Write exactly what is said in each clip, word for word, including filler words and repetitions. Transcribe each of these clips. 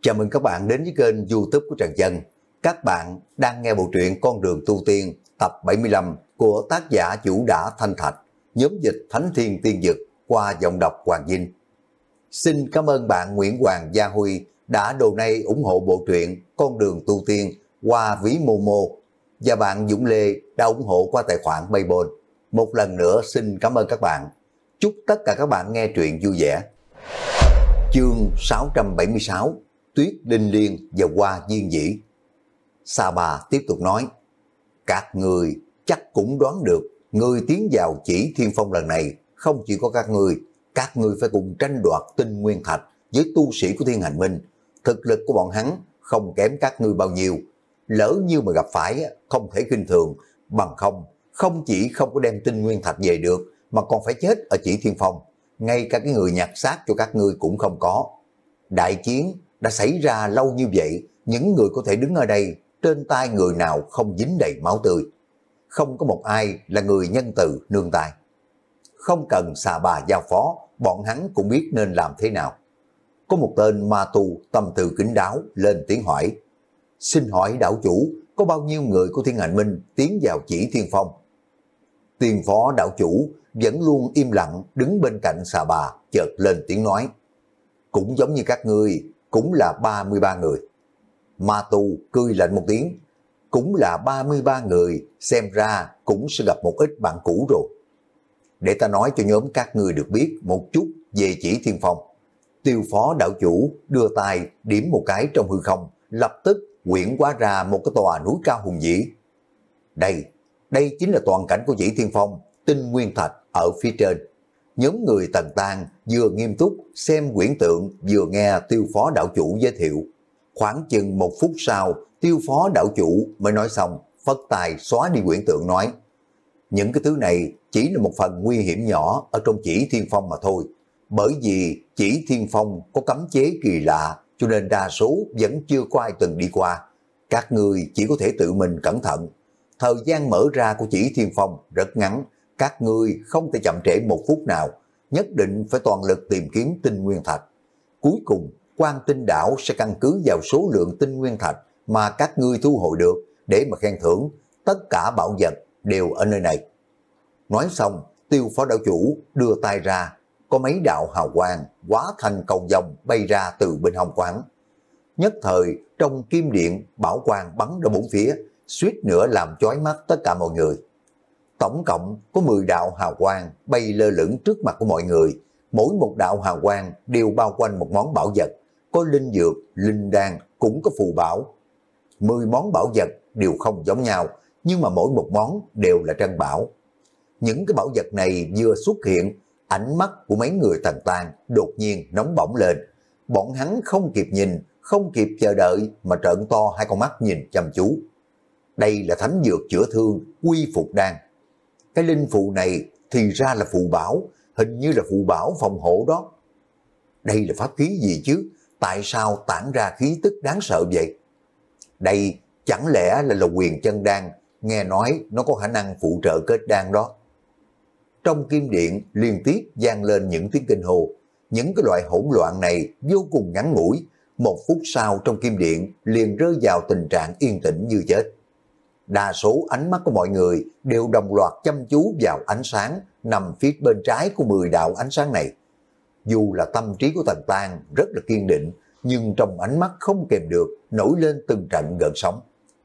Chào mừng các bạn đến với kênh YouTube của Trần Dân. Các bạn đang nghe bộ truyện Con đường tu tiên tập bảy mươi lăm của tác giả Vũ Đã Thanh Thạch, nhóm dịch Thánh Thiên Tiên Dực qua giọng đọc Hoàng Vinh. Xin cảm ơn bạn Nguyễn Hoàng Gia Huy đã donate ủng hộ bộ truyện Con đường tu tiên qua ví Momo, và bạn Dũng Lê đã ủng hộ qua tài khoản PayPal. Một lần nữa xin cảm ơn các bạn. Chúc tất cả các bạn nghe truyện vui vẻ. Chương sáu trăm bảy mươi sáu, Tuyết Linh Liên và Hoa Diên Dĩ. Sa Bà tiếp tục nói, các người chắc cũng đoán được, người tiến vào Chỉ Thiên Phong lần này không chỉ có các người, các người phải cùng tranh đoạt tinh nguyên thạch với tu sĩ của Thiên Hành Minh. Thực lực của bọn hắn không kém các ngươi bao nhiêu, lỡ như mà gặp phải không thể khinh thường, bằng không, không chỉ không có đem tinh nguyên thạch về được, mà còn phải chết ở Chỉ Thiên Phong. Ngay cả cái người nhặt xác cho các ngươi cũng không có. Đại chiến đã xảy ra lâu như vậy, những người có thể đứng ở đây, trên tay người nào không dính đầy máu tươi. Không có một ai là người nhân từ nương tay. Không cần Sa Bà giao phó, bọn hắn cũng biết nên làm thế nào. Có một tên ma tu tâm tư kín đáo lên tiếng hỏi, xin hỏi đảo chủ, có bao nhiêu người của Thiên Hành Minh tiến vào Chỉ Thiên Phong? Tiền phó đảo chủ vẫn luôn im lặng đứng bên cạnh Sa Bà, chợt lên tiếng nói, cũng giống như các ngươi, cũng là ba mươi ba người. Ma tu cười lạnh một tiếng, cũng là ba mươi ba người, xem ra cũng sẽ gặp một ít bạn cũ rồi. Để ta nói cho nhóm các ngươi được biết một chút về Chỉ Thiên Phong. Tiêu phó đảo chủ đưa tay điểm một cái trong hư không, lập tức quyển hóa ra một cái tòa núi cao hùng vĩ. Đây, đây chính là toàn cảnh của Chỉ Thiên Phong, tinh nguyên thạch ở phía trên. Nhóm người Tần Tang vừa nghiêm túc xem quyển tượng, vừa nghe tiêu phó đảo chủ giới thiệu. Khoảng chừng một phút sau, tiêu phó đảo chủ mới nói xong, phất tài xóa đi quyển tượng nói, những cái thứ này chỉ là một phần nguy hiểm nhỏ ở trong Chỉ Thiên Phong mà thôi. Bởi vì Chỉ Thiên Phong có cấm chế kỳ lạ, cho nên đa số vẫn chưa có ai từng đi qua. Các người chỉ có thể tự mình cẩn thận. Thời gian mở ra của Chỉ Thiên Phong rất ngắn, các ngươi không thể chậm trễ một phút nào, nhất định phải toàn lực tìm kiếm tinh nguyên thạch. Cuối cùng, Quan Tinh Đảo sẽ căn cứ vào số lượng tinh nguyên thạch mà các ngươi thu hồi được để mà khen thưởng. Tất cả bảo vật đều ở nơi này. Nói xong, tiêu phó đảo chủ đưa tay ra, có mấy đạo hào quang hóa thành cầu vồng bay ra từ bên hông quán. Nhất thời, trong kim điện, bảo quang bắn ra bốn phía, suýt nữa làm chói mắt tất cả mọi người. Tổng cộng có mười đạo hào quang bay lơ lửng trước mặt của mọi người. Mỗi một đạo hào quang đều bao quanh một món bảo vật, có linh dược, linh đan, cũng có phù bảo. Mười món bảo vật đều không giống nhau, nhưng mà mỗi một món đều là trân bảo. Những cái bảo vật này vừa xuất hiện, ánh mắt của mấy người Tần Tang đột nhiên nóng bỏng lên. Bọn hắn không kịp nhìn, không kịp chờ đợi mà trợn to hai con mắt nhìn chăm chú. Đây là thánh dược chữa thương Quy Phục Đan. Cái linh phù này thì ra là phù bảo, hình như là phù bảo phòng hộ đó. Đây là pháp khí gì chứ? Tại sao tản ra khí tức đáng sợ vậy? Đây chẳng lẽ là là Huyền Chân Đan, nghe nói nó có khả năng phụ trợ kết đan đó. Trong kim điện liên tiếp vang lên những tiếng kinh hồ. Những cái loại hỗn loạn này vô cùng ngắn ngủi, một phút sau trong kim điện liền rơi vào tình trạng yên tĩnh như chết. Đa số ánh mắt của mọi người đều đồng loạt chăm chú vào ánh sáng nằm phía bên trái của mười đạo ánh sáng này. Dù là tâm trí của Tần Tang rất là kiên định, nhưng trong ánh mắt không kèm được nổi lên từng trận gợn sóng.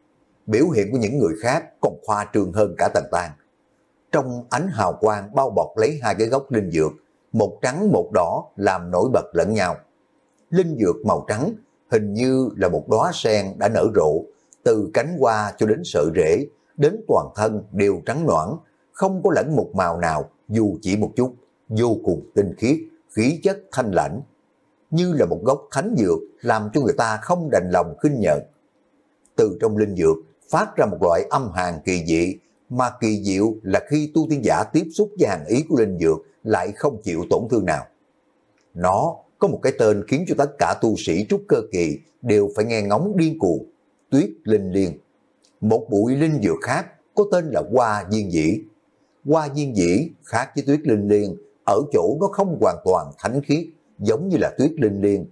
Biểu hiện của những người khác còn khoa trương hơn cả Tần Tang. Trong ánh hào quang bao bọc lấy hai cái gốc linh dược, một trắng một đỏ làm nổi bật lẫn nhau. Linh dược màu trắng hình như là một đóa sen đã nở rộ, từ cánh hoa cho đến sợi rễ, đến toàn thân đều trắng nõn, không có lẫn một màu nào dù chỉ một chút, vô cùng tinh khiết, khí chất thanh lãnh, như là một gốc thánh dược làm cho người ta không đành lòng khinh nhợt. Từ trong linh dược phát ra một loại âm hàn kỳ dị, mà kỳ diệu là khi tu tiên giả tiếp xúc với hàn ý của linh dược lại không chịu tổn thương nào. Nó có một cái tên khiến cho tất cả tu sĩ trúc cơ kỳ đều phải nghe ngóng điên cuồng, Tuyết Linh Liên. Một bụi linh dược khác có tên là Hoa Diên Dĩ. Hoa Diên Dĩ khác với Tuyết Linh Liên ở chỗ nó không hoàn toàn thánh khiết giống như là Tuyết Linh Liên.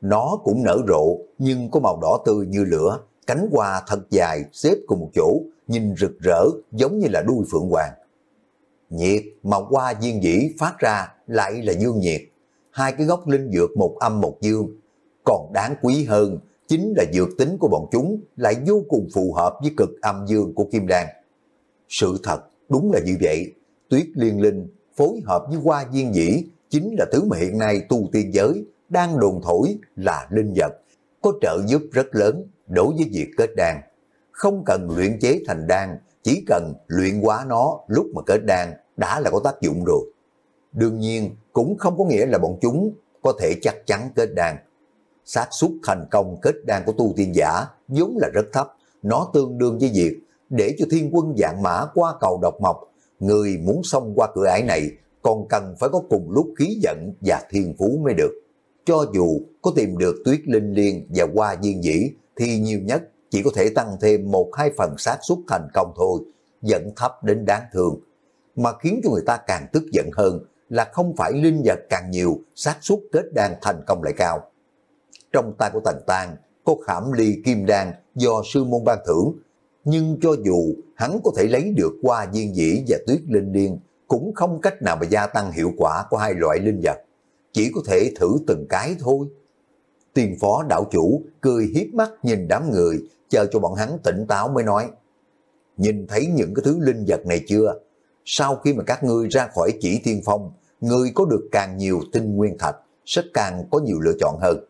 Nó cũng nở rộ nhưng có màu đỏ tươi như lửa, cánh hoa thật dài xếp cùng một chỗ, nhìn rực rỡ giống như là đuôi phượng hoàng. Nhiệt mà hoa diên dĩ phát ra lại là dương nhiệt, hai cái gốc linh dược một âm một dương. Còn đáng quý hơn chính là dược tính của bọn chúng lại vô cùng phù hợp với cực âm dương của kim đan. Sự thật đúng là như vậy, tuyết liên linh phối hợp với hoa diên dĩ chính là thứ mà hiện nay tu tiên giới đang đồn thổi là linh vật, có trợ giúp rất lớn đối với việc kết đan. Không cần luyện chế thành đan, chỉ cần luyện hóa nó lúc mà kết đan đã là có tác dụng rồi. Đương nhiên cũng không có nghĩa là bọn chúng có thể chắc chắn kết đan. Xác suất thành công kết đan của tu tiên giả vốn là rất thấp, nó tương đương với việc để cho thiên quân vạn mã qua cầu độc mộc. Người muốn xông qua cửa ải này còn cần phải có cùng lúc khí vận và thiên phú mới được. Cho dù có tìm được tuyết linh liên và hoa diên dĩ thì nhiều nhất chỉ có thể tăng thêm một hai phần xác suất thành công thôi, vẫn thấp đến đáng thương. Mà khiến cho người ta càng tức giận hơn là không phải linh vật càng nhiều, xác suất kết đan thành công lại cao. Trong tay của Tần Tang có khảm ly kim đan do sư môn ban thưởng, nhưng cho dù hắn có thể lấy được hoa diên dĩ và tuyết linh liên, cũng không cách nào mà gia tăng hiệu quả của hai loại linh vật, chỉ có thể thử từng cái thôi. Tiền phó đạo chủ cười hiếp mắt nhìn đám người, chờ cho bọn hắn tỉnh táo mới nói: nhìn thấy những cái thứ linh vật này chưa? Sau khi mà các ngươi ra khỏi chỉ tiên phong, ngươi có được càng nhiều tinh nguyên thạch, sẽ càng có nhiều lựa chọn hơn.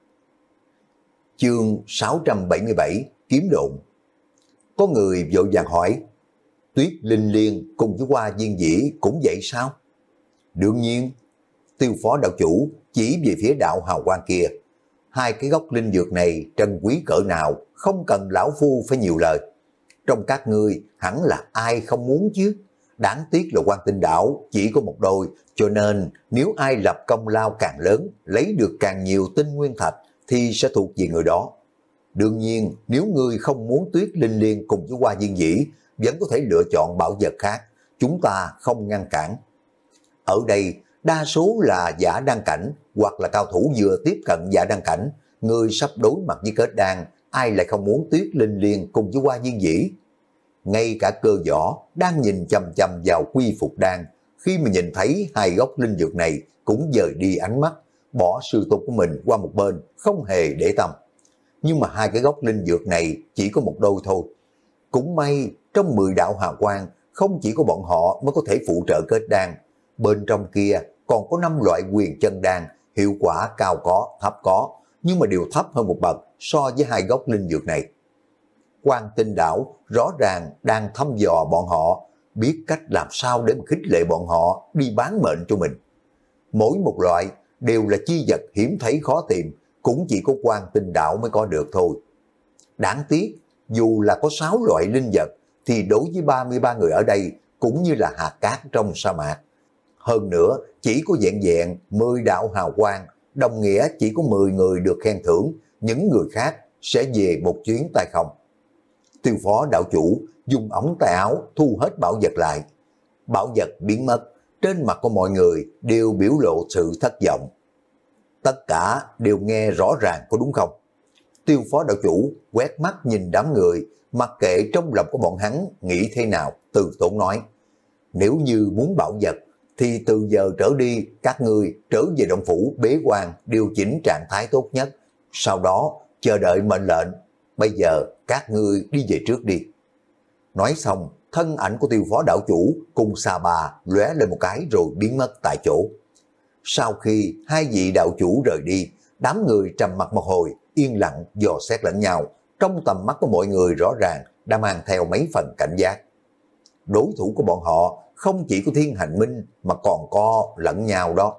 Chương sáu trăm bảy mươi bảy Kiếm độn. Có người vội vàng hỏi: tuyết linh liên cùng với hoa diên dĩ cũng vậy sao? Đương nhiên. Tiêu phó đạo chủ chỉ về phía đạo hào quang kia: hai cái gốc linh dược này trân quý cỡ nào, không cần lão phu phải nhiều lời. Trong các ngươi hẳn là ai không muốn chứ? Đáng tiếc là Quan Tinh Đảo chỉ có một đôi, cho nên nếu ai lập công lao càng lớn, lấy được càng nhiều tinh nguyên thạch thì sẽ thuộc về người đó. Đương nhiên nếu ngươi không muốn tuyết linh liên cùng với hoa diên dĩ, vẫn có thể lựa chọn bảo vật khác, chúng ta không ngăn cản. Ở đây đa số là giả đăng cảnh hoặc là cao thủ vừa tiếp cận giả đăng cảnh, người sắp đối mặt với kết đan, ai lại không muốn tuyết linh liên cùng với hoa diên dĩ. Ngay cả Cơ Võ đang nhìn chằm chằm vào quy phục đan, khi mà nhìn thấy hai gốc linh dược này cũng dời đi ánh mắt, bỏ sư tôn của mình qua một bên, không hề để tâm. Nhưng mà hai cái gốc linh dược này chỉ có một đôi thôi. Cũng may trong mười đạo hào quang không chỉ có bọn họ mới có thể phụ trợ kết đan, bên trong kia còn có năm loại quyền chân đan, hiệu quả cao có, thấp có, nhưng mà đều thấp hơn một bậc so với hai gốc linh dược này. Quan Tinh Đảo rõ ràng đang thăm dò bọn họ, biết cách làm sao để mà khích lệ bọn họ đi bán mệnh cho mình. Mỗi một loại đều là chi vật hiếm thấy khó tìm, cũng chỉ có Quan Tinh Đảo mới có được thôi. Đáng tiếc, dù là có sáu loại linh vật, thì đối với ba mươi ba người ở đây cũng như là hạt cát trong sa mạc. Hơn nữa, chỉ có vẹn vẹn mười đạo hào quang, đồng nghĩa chỉ có mười người được khen thưởng, những người khác sẽ về một chuyến tay không. Tiêu phó đạo chủ dùng ống tay áo thu hết bảo vật lại. Bảo vật biến mất, trên mặt của mọi người đều biểu lộ sự thất vọng. Tất cả đều nghe rõ ràng có đúng không? Tiêu phó đạo chủ quét mắt nhìn đám người, mặc kệ trong lòng của bọn hắn nghĩ thế nào, từ tốn nói: nếu như muốn bảo vật thì từ giờ trở đi các ngươi trở về động phủ bế quan, điều chỉnh trạng thái tốt nhất, sau đó chờ đợi mệnh lệnh. Bây giờ các ngươi đi về trước đi. Nói xong, thân ảnh của tiêu phó đạo chủ cùng xà bà lóe lên một cái rồi biến mất tại chỗ. Sau khi hai vị đạo chủ rời đi, đám người trầm mặc một hồi, yên lặng dò xét lẫn nhau. Trong tầm mắt của mọi người rõ ràng đã mang theo mấy phần cảnh giác. Đối thủ của bọn họ không chỉ có Thiên Hành Minh mà còn có lẫn nhau đó.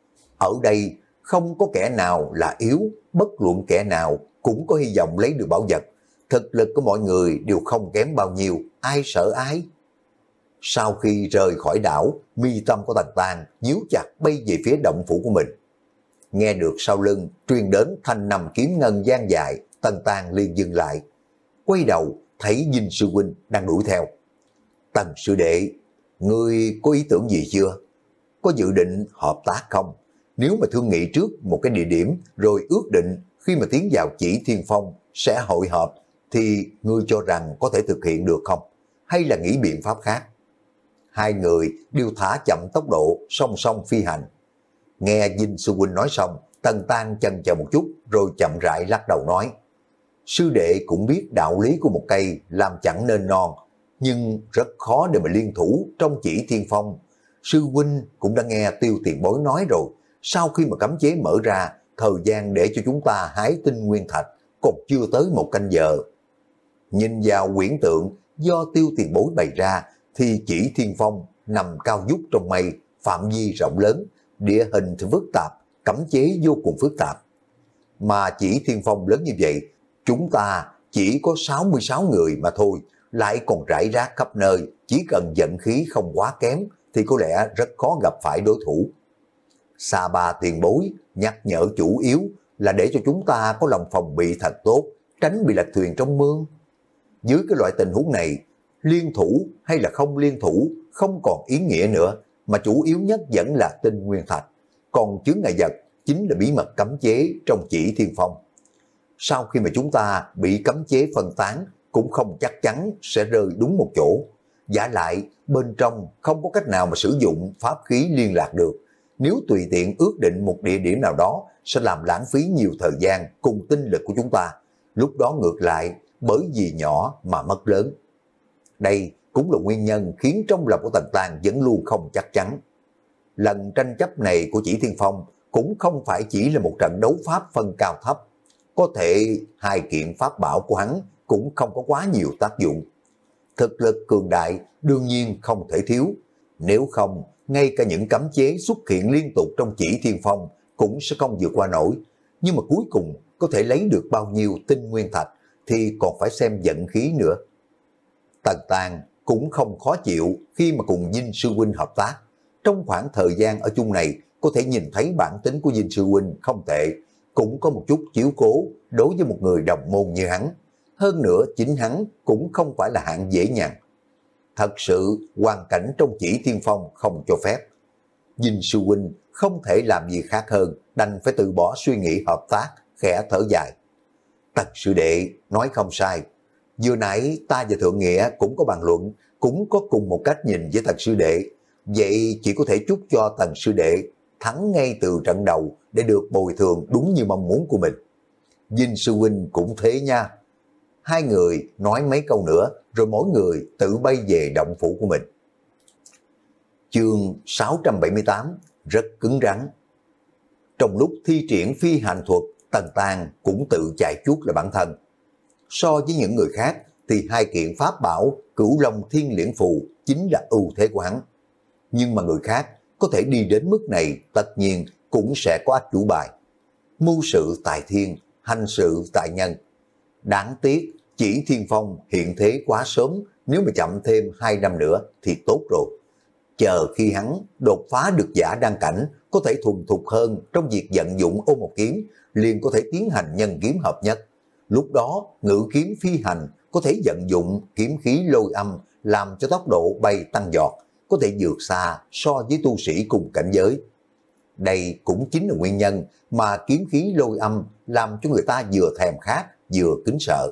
Ở đây không có kẻ nào là yếu, bất luận kẻ nào cũng có hy vọng lấy được bảo vật. Thực lực của mọi người đều không kém bao nhiêu, ai sợ ai. Sau khi rời khỏi đảo, mi tâm của Tần Tang nhíu chặt bay về phía động phủ của mình. Nghe được sau lưng truyền đến thanh nằm kiếm ngân gian dài, Tần Tang liền dừng lại. Quay đầu thấy Dinh sư huynh đang đuổi theo. Tần sư đệ, ngươi có ý tưởng gì chưa? Có dự định hợp tác không? Nếu mà thương nghị trước một cái địa điểm rồi ước định khi mà tiến vào Chỉ Thiên Phong sẽ hội họp, thì ngươi cho rằng có thể thực hiện được không? Hay là nghĩ biện pháp khác? Hai người đều thả chậm tốc độ song song phi hành. Nghe Dinh Sư Huynh nói xong, Tần Tăng chần chờ một chút rồi chậm rãi lắc đầu nói: sư đệ cũng biết đạo lý của một cây làm chẳng nên non, nhưng rất khó để mà liên thủ trong Chỉ Thiên Phong. Sư huynh cũng đã nghe Tiêu tiền bối nói rồi, sau khi mà cấm chế mở ra, thời gian để cho chúng ta hái tinh nguyên thạch còn chưa tới một canh giờ. Nhìn vào quyển tượng do Tiêu tiền bối bày ra, thì Chỉ Thiên Phong nằm cao vút trong mây, phạm vi rộng lớn, địa hình thì phức tạp, cấm chế vô cùng phức tạp. Mà Chỉ Thiên Phong lớn như vậy, chúng ta chỉ có sáu mươi sáu người mà thôi, lại còn rải rác khắp nơi, chỉ cần vận khí không quá kém thì có lẽ rất khó gặp phải đối thủ. Sa Ba tiền bối nhắc nhở chủ yếu là để cho chúng ta có lòng phòng bị thật tốt, tránh bị lật thuyền trong mương. Dưới cái loại tình huống này, liên thủ hay là không liên thủ không còn ý nghĩa nữa, mà chủ yếu nhất vẫn là tinh nguyên thạch, còn chướng ngại vật chính là bí mật cấm chế trong Chỉ Thiên Phong. Sau khi mà chúng ta bị cấm chế phân tán, cũng không chắc chắn sẽ rơi đúng một chỗ. Giả lại, bên trong không có cách nào mà sử dụng pháp khí liên lạc được. Nếu tùy tiện ước định một địa điểm nào đó, sẽ làm lãng phí nhiều thời gian cùng tinh lực của chúng ta. Lúc đó ngược lại, bởi vì nhỏ mà mất lớn. Đây cũng là nguyên nhân khiến trong lòng của Tần Tăng vẫn luôn không chắc chắn. Lần tranh chấp này của Chỉ Thiên Phong cũng không phải chỉ là một trận đấu pháp phân cao thấp. Có thể hai kiện pháp bảo của hắn cũng không có quá nhiều tác dụng. Thực lực cường đại đương nhiên không thể thiếu. Nếu không, ngay cả những cấm chế xuất hiện liên tục trong Chỉ Thiên Phong cũng sẽ không vượt qua nổi. Nhưng mà cuối cùng có thể lấy được bao nhiêu tinh nguyên thạch thì còn phải xem vận khí nữa. Tần Tăng cũng không khó chịu khi mà cùng Dinh Sư Huynh hợp tác. Trong khoảng thời gian ở chung này, có thể nhìn thấy bản tính của Dinh Sư Huynh không tệ, cũng có một chút chiếu cố đối với một người đồng môn như hắn. Hơn nữa chính hắn cũng không phải là hạng dễ nhằn. Thật sự hoàn cảnh trong Chỉ Thiên Phong không cho phép. Dinh Sư Huynh không thể làm gì khác hơn, đành phải từ bỏ suy nghĩ hợp tác, khẽ thở dài. Tần sư đệ nói không sai. Vừa nãy ta và Thượng Nghĩa cũng có bàn luận, cũng có cùng một cách nhìn với Tần sư đệ. Vậy chỉ có thể chúc cho Tần sư đệ thắng ngay từ trận đầu để được bồi thường đúng như mong muốn của mình. Dinh Sư Huynh cũng thế nha. Hai người nói mấy câu nữa rồi mỗi người tự bay về động phủ của mình. Chương sáu trăm bảy mươi tám rất cứng rắn. Trong lúc thi triển phi hành thuật, Tần Tăng cũng tự chạy chuốt là bản thân. So với những người khác thì hai kiện pháp bảo Cửu Long Thiên Liễn Phù chính là ưu thế của hắn. Nhưng mà người khác có thể đi đến mức này tất nhiên cũng sẽ có át chủ bài. Mưu sự tại thiên, hành sự tại nhân. Đáng tiếc Chỉ Thiên Phong hiện thế quá sớm, nếu mà chậm thêm hai năm nữa thì tốt rồi. Chờ khi hắn đột phá được giả đăng cảnh, có thể thuần thục hơn trong việc vận dụng ôn một kiếm, liền có thể tiến hành nhân kiếm hợp nhất. Lúc đó ngự kiếm phi hành có thể vận dụng kiếm khí lôi âm làm cho tốc độ bay tăng giọt, có thể vượt xa so với tu sĩ cùng cảnh giới. Đây cũng chính là nguyên nhân mà kiếm khí lôi âm làm cho người ta vừa thèm khát vừa kính sợ.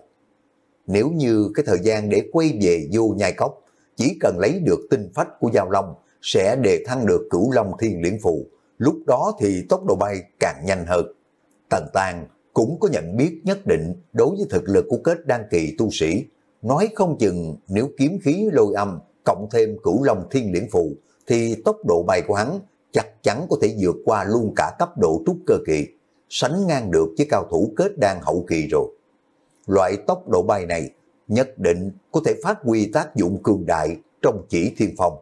Nếu như cái thời gian để quay về vô nhai cốc, chỉ cần lấy được tinh phách của Giao Long sẽ đề thăng được Cửu Long Thiên Liễn Phù, lúc đó thì tốc độ bay càng nhanh hơn. Tần Tăng cũng có nhận biết nhất định đối với thực lực của kết đan kỳ tu sĩ, nói không chừng nếu kiếm khí lôi âm cộng thêm Cửu Long Thiên Liễn Phù thì tốc độ bay của hắn chắc chắn có thể vượt qua luôn cả cấp độ trúc cơ kỳ, sánh ngang được với cao thủ kết đan hậu kỳ rồi. Loại tốc độ bay này nhất định có thể phát huy tác dụng cường đại trong Chỉ Thiên Phong.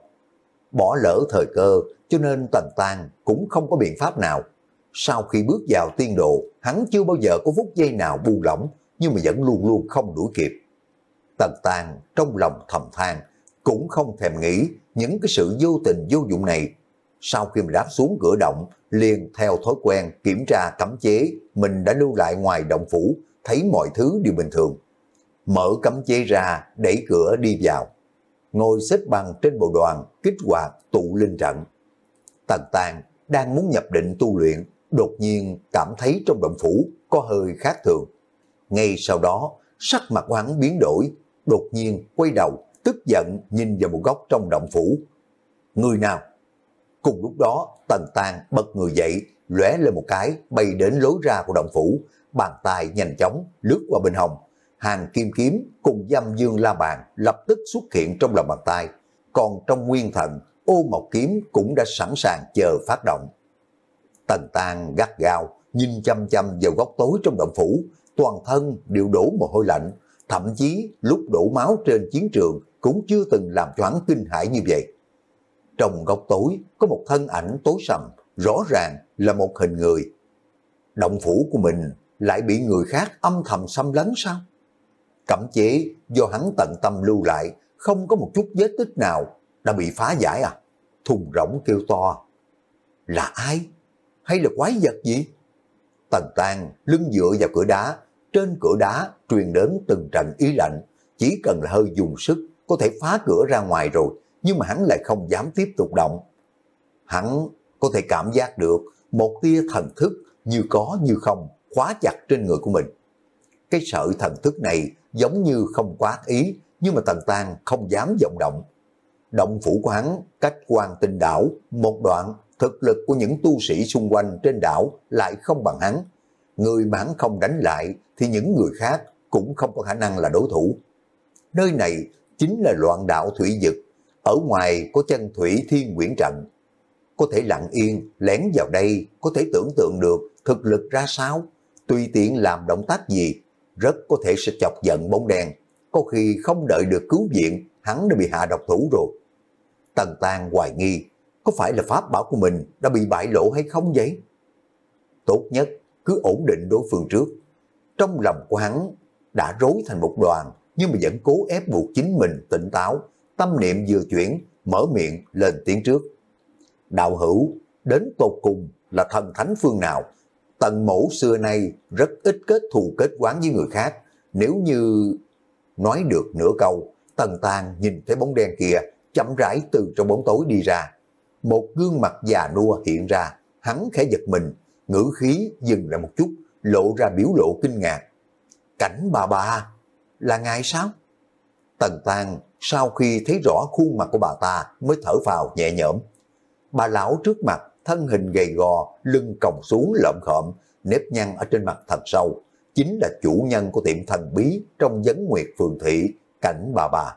Bỏ lỡ thời cơ cho nên Tần Tăng cũng không có biện pháp nào. Sau khi bước vào tiên độ, hắn chưa bao giờ có phút giây nào buông lỏng, nhưng mà vẫn luôn luôn không đuổi kịp. Tần Tăng trong lòng thầm than, cũng không thèm nghĩ những cái sự vô tình vô dụng này. Sau khi mà đáp xuống cửa động, liền theo thói quen kiểm tra cấm chế mình đã lưu lại ngoài động phủ, thấy mọi thứ đều bình thường. Mở cấm chế ra, đẩy cửa đi vào. Ngồi xếp bằng trên bộ đoàn, kích hoạt tụ linh trận. Tần Tăng đang muốn nhập định tu luyện, đột nhiên cảm thấy trong động phủ có hơi khác thường. Ngay sau đó, sắc mặt của hắn biến đổi, đột nhiên quay đầu, tức giận nhìn vào một góc trong động phủ. Người nào? Cùng lúc đó, Tần Tàng bật người dậy, lóe lên một cái, bay đến lối ra của động phủ, bàn tay nhanh chóng lướt qua bên hông. Hàng kim kiếm cùng Dâm Dương La Bàn lập tức xuất hiện trong lòng bàn tay, còn trong nguyên thần, Ô Mộc kiếm cũng đã sẵn sàng chờ phát động. Tần Tàng gắt gao, nhìn chăm chăm vào góc tối trong động phủ, toàn thân đều đổ mồ hôi lạnh, thậm chí lúc đổ máu trên chiến trường cũng chưa từng làm cho hắn kinh hãi như vậy. Trong góc tối có một thân ảnh tối sầm, rõ ràng là một hình người. Động phủ của mình lại bị người khác âm thầm xâm lấn sao? Cấm chế do hắn tận tâm lưu lại, không có một chút vết tích nào đã bị phá giải à? Thùng rỗng kêu to. Là ai? Hay là quái vật gì? Tần Tàng lưng dựa vào cửa đá, trên cửa đá truyền đến từng trận ý lạnh, chỉ cần là hơi dùng sức có thể phá cửa ra ngoài rồi, nhưng mà hắn lại không dám tiếp tục động. Hắn có thể cảm giác được một tia thần thức như có như không khóa chặt trên người của mình. Cái sợi thần thức này giống như không quá ý, nhưng mà Tần Tàng không dám vọng động. Động phủ của hắn cách Quan Tinh đảo một đoạn, thực lực của những tu sĩ xung quanh trên đảo lại không bằng hắn. Người mà hắn không đánh lại thì những người khác cũng không có khả năng là đối thủ. Nơi này chính là loạn đạo thủy vực, ở ngoài có chân thủy thiên quyển trận. Có thể lặng yên lén vào đây, có thể tưởng tượng được thực lực ra sao, tùy tiện làm động tác gì, rất có thể sẽ chọc giận bóng đen. Có khi không đợi được cứu viện, hắn đã bị hạ độc thủ rồi. Tần Tàng hoài nghi, có phải là pháp bảo của mình đã bị bại lộ hay không vậy? Tốt nhất cứ ổn định đối phương trước. Trong lòng của hắn đã rối thành một đoàn, nhưng mà vẫn cố ép buộc chính mình tỉnh táo, tâm niệm vừa chuyển, mở miệng lên tiếng trước. Đạo hữu, đến tột cùng là thần thánh phương nào? Tần mẫu xưa nay rất ít kết thù kết oán với người khác. Nếu như... Nói được nửa câu, Tần Tàng nhìn thấy bóng đen kia chậm rãi từ trong bóng tối đi ra. Một gương mặt già nua hiện ra, hắn khẽ giật mình, ngữ khí dừng lại một chút, lộ ra biểu lộ kinh ngạc. Cảnh bà bà, là ngài sao? Tần Tàng sau khi thấy rõ khuôn mặt của bà ta mới thở phào nhẹ nhõm. Bà lão trước mặt, thân hình gầy gò, lưng còng xuống lợm khợm, nếp nhăn ở trên mặt thật sâu, chính là chủ nhân của tiệm thần bí trong Vấn Nguyệt Phường Thị, Cảnh bà bà.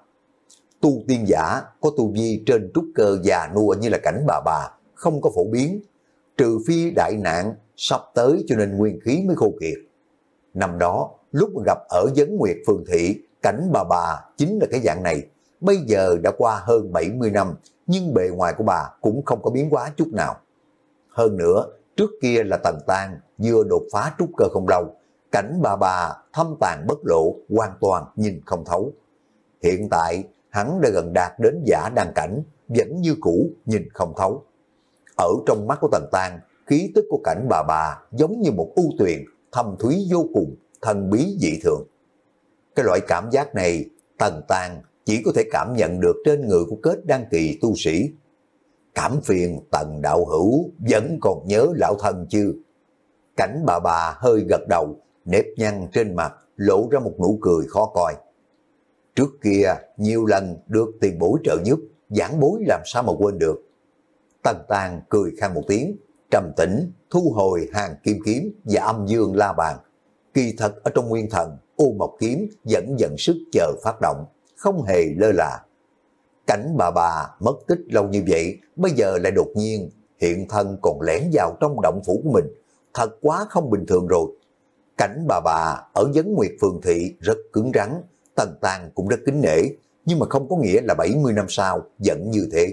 Tu tiên giả có tu vi trên trúc cơ già nua như là Cảnh bà bà không có phổ biến, trừ phi đại nạn sắp tới cho nên nguyên khí mới khô kiệt. Năm đó lúc mà gặp ở Vấn Nguyệt Phường Thị, Cảnh bà bà chính là cái dạng này. Bây giờ đã qua hơn bảy mươi năm, nhưng bề ngoài của bà cũng không có biến hóa chút nào. Hơn nữa, trước kia là Tần Tàng vừa đột phá trúc cơ không lâu, Cảnh bà bà thâm tàn bất lộ, hoàn toàn nhìn không thấu. Hiện tại hắn đã gần đạt đến giả đăng cảnh, vẫn như cũ nhìn không thấu. Ở trong mắt của Tần Tàng, khí tức của Cảnh bà bà giống như một u tuyền, thâm thúy vô cùng, thần bí dị thường. Cái loại cảm giác này, Tần Tàng chỉ có thể cảm nhận được trên người của kết đăng kỳ tu sĩ. Cảm phiền Tần đạo hữu vẫn còn nhớ lão thân chứ? Cảnh bà bà hơi gật đầu, nếp nhăn trên mặt lộ ra một nụ cười khó coi. Trước kia nhiều lần được tiền bối trợ giúp, giảng bối làm sao mà quên được. Tần Tàng cười khan một tiếng, trầm tĩnh thu hồi hàng kim kiếm và âm dương la bàn. Kỳ thật ở trong nguyên thần, Ô Mộc kiếm vẫn dẫn sức chờ phát động, không hề lơ là. Cảnh bà bà mất tích lâu như vậy, bây giờ lại đột nhiên hiện thân còn lẻn vào trong động phủ của mình, thật quá không bình thường rồi. Cảnh bà bà ở Vấn Nguyệt Phường Thị rất cứng rắn, Tần Tàng cũng rất kính nể, nhưng mà không có nghĩa là bảy mươi năm sau vẫn như thế.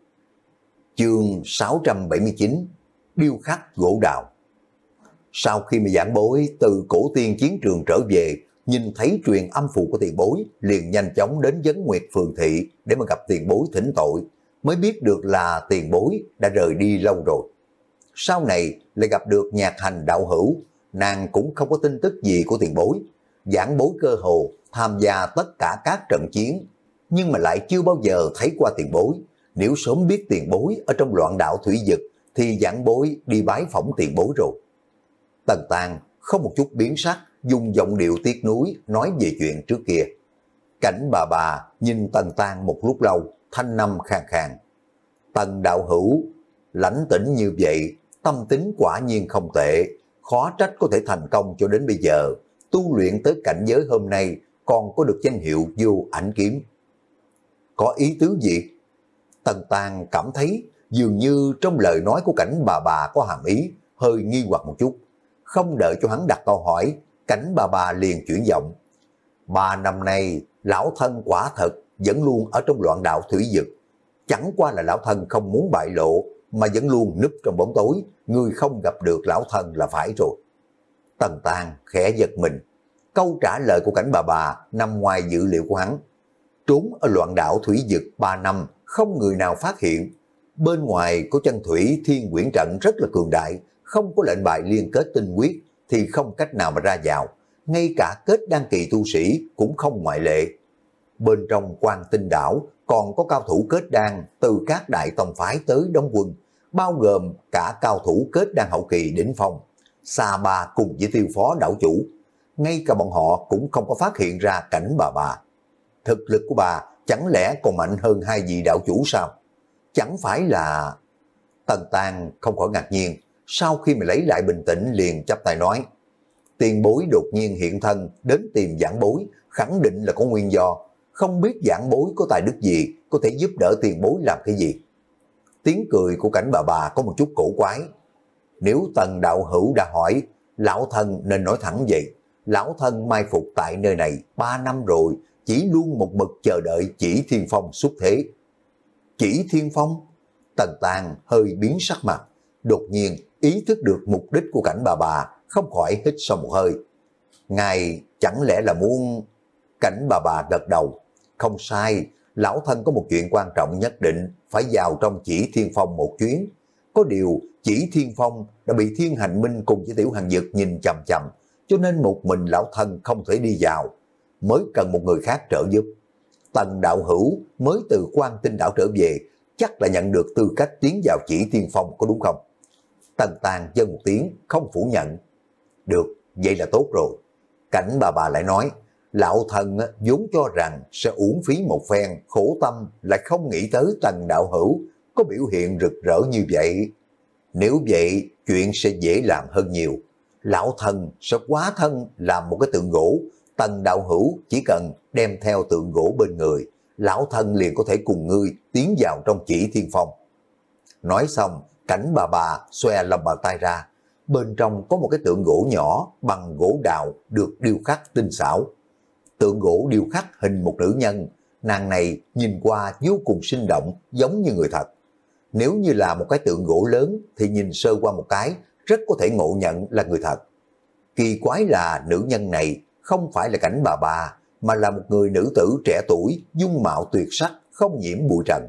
Chương sáu trăm bảy mươi chín, điêu khắc gỗ đào. Sau khi mà giảng bối từ cổ tiên chiến trường trở về, nhìn thấy truyền âm phụ của tiền bối, liền nhanh chóng đến Vấn Nguyệt Phường Thị để mà gặp tiền bối thỉnh tội, mới biết được là tiền bối đã rời đi lâu rồi. Sau này lại gặp được Nhạc Hành đạo hữu, nàng cũng không có tin tức gì của tiền bối. Giảng bối cơ hồ tham gia tất cả các trận chiến, nhưng mà lại chưa bao giờ thấy qua tiền bối. Nếu sớm biết tiền bối ở trong loạn đạo thủy vực, thì giảng bối đi bái phỏng tiền bối rồi. Tần Tàng không một chút biến sắc, dùng giọng điệu tiếc nuối nói về chuyện trước kia. Cảnh bà bà nhìn Tần Tàng một lúc lâu, thanh năm khàn khàn. Tần đạo hữu, lãnh tĩnh như vậy, tâm tính quả nhiên không tệ, khó trách có thể thành công cho đến bây giờ, tu luyện tới cảnh giới hôm nay còn có được danh hiệu Vô Ảnh Kiếm. Có ý tứ gì? Tần Tàng cảm thấy dường như trong lời nói của cảnh bà bà có hàm ý, hơi nghi hoặc một chút. Không đợi cho hắn đặt câu hỏi, cảnh bà bà liền chuyển giọng. Ba năm nay, lão thân quả thật vẫn luôn ở trong loạn đạo thủy vực. Chẳng qua là lão thân không muốn bại lộ, mà vẫn luôn núp trong bóng tối, người không gặp được lão thân là phải rồi. Tần Tàng khẽ giật mình. Câu trả lời của cảnh bà bà nằm ngoài dự liệu của hắn. Trốn ở loạn đảo thủy vực ba năm, không người nào phát hiện. Bên ngoài có chân thủy thiên quyển trận rất là cường đại, không có lệnh bài liên kết tinh quyết thì không cách nào mà ra vào. Ngay cả kết đan kỳ tu sĩ cũng không ngoại lệ. Bên trong Quan Tinh đảo còn có cao thủ kết đan từ các đại tông phái tới đóng quân, bao gồm cả cao thủ kết đan hậu kỳ đỉnh phong. Sa Ba cùng với Tiêu Phó đảo chủ, ngay cả bọn họ cũng không có phát hiện ra cảnh bà bà. Thực lực của bà chẳng lẽ còn mạnh hơn hai vị đạo chủ sao? Chẳng phải là... Tần Tàng không khỏi ngạc nhiên, sau khi mà lấy lại bình tĩnh liền chắp tay nói. Tiền bối đột nhiên hiện thân đến tìm giảng bối, khẳng định là có nguyên do. Không biết giảng bối có tài đức gì, có thể giúp đỡ tiền bối làm cái gì? Tiếng cười của cảnh bà bà có một chút cổ quái. Nếu Tần đạo hữu đã hỏi, lão thân nên nói thẳng vậy. Lão thân mai phục tại nơi này ba năm rồi, chỉ luôn một mực chờ đợi Chỉ Thiên Phong xuất thế. Chỉ Thiên Phong? Tần Tàng hơi biến sắc mặt, đột nhiên ý thức được mục đích của cảnh bà bà, không khỏi hít sâu một hơi. Ngài chẳng lẽ là muốn... Cảnh bà bà gật đầu. Không sai, lão thân có một chuyện quan trọng nhất định phải vào trong Chỉ Thiên Phong một chuyến. Có điều Chỉ Thiên Phong đã bị Thiên Hành Minh cùng với Tiểu Hàn Dực nhìn chằm chằm, cho nên một mình lão thân không thể đi vào, mới cần một người khác trợ giúp. Tần đạo hữu mới từ Quan Tinh đảo trở về, chắc là nhận được tư cách tiến vào Chỉ Thiên Phong, có đúng không? Tần Tàng dân một tiếng, không phủ nhận. Được, vậy là tốt rồi. Cảnh bà bà lại nói, lão thần vốn cho rằng sẽ uổng phí một phen, khổ tâm, lại không nghĩ tới Tần đạo hữu có biểu hiện rực rỡ như vậy. Nếu vậy, chuyện sẽ dễ làm hơn nhiều. Lão thần sẽ hóa thân làm một cái tượng gỗ, Tần đạo hữu chỉ cần đem theo tượng gỗ bên người, lão thần liền có thể cùng ngươi tiến vào trong Chỉ Thiên Phong. Nói xong, cảnh bà bà xòe lòng bàn tay ra, bên trong có một cái tượng gỗ nhỏ bằng gỗ đào được điêu khắc tinh xảo. Tượng gỗ điêu khắc hình một nữ nhân, nàng này nhìn qua vô cùng sinh động, giống như người thật. Nếu như là một cái tượng gỗ lớn thì nhìn sơ qua một cái, rất có thể ngộ nhận là người thật. Kỳ quái là nữ nhân này không phải là cảnh bà bà, mà là một người nữ tử trẻ tuổi, dung mạo tuyệt sắc, không nhiễm bụi trần.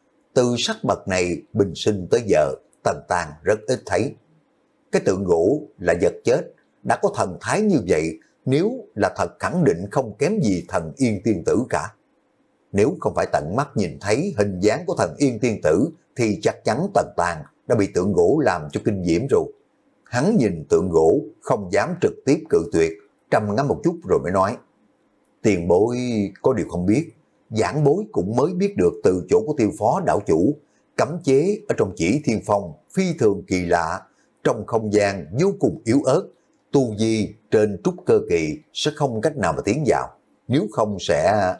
Từ sắc bậc này bình sinh tới giờ, Tần Tàng rất ít thấy. Cái tượng gỗ là vật chết, đã có thần thái như vậy, nếu là thật khẳng định không kém gì thần Yên Tiên Tử cả. Nếu không phải tận mắt nhìn thấy hình dáng của thần Yên Tiên Tử, thì chắc chắn Tần Tàng đã bị tượng gỗ làm cho kinh diễm rồi. Hắn nhìn tượng gỗ, không dám trực tiếp cự tuyệt, trầm ngâm một chút rồi mới nói. Tiền bối có điều không biết, giảng bối cũng mới biết được từ chỗ của Tiêu Phó đảo chủ, cấm chế ở trong Chỉ Thiên Phong phi thường kỳ lạ, trong không gian vô cùng yếu ớt, tu vi trên trúc cơ kỳ sẽ không cách nào mà tiến vào, nếu không sẽ...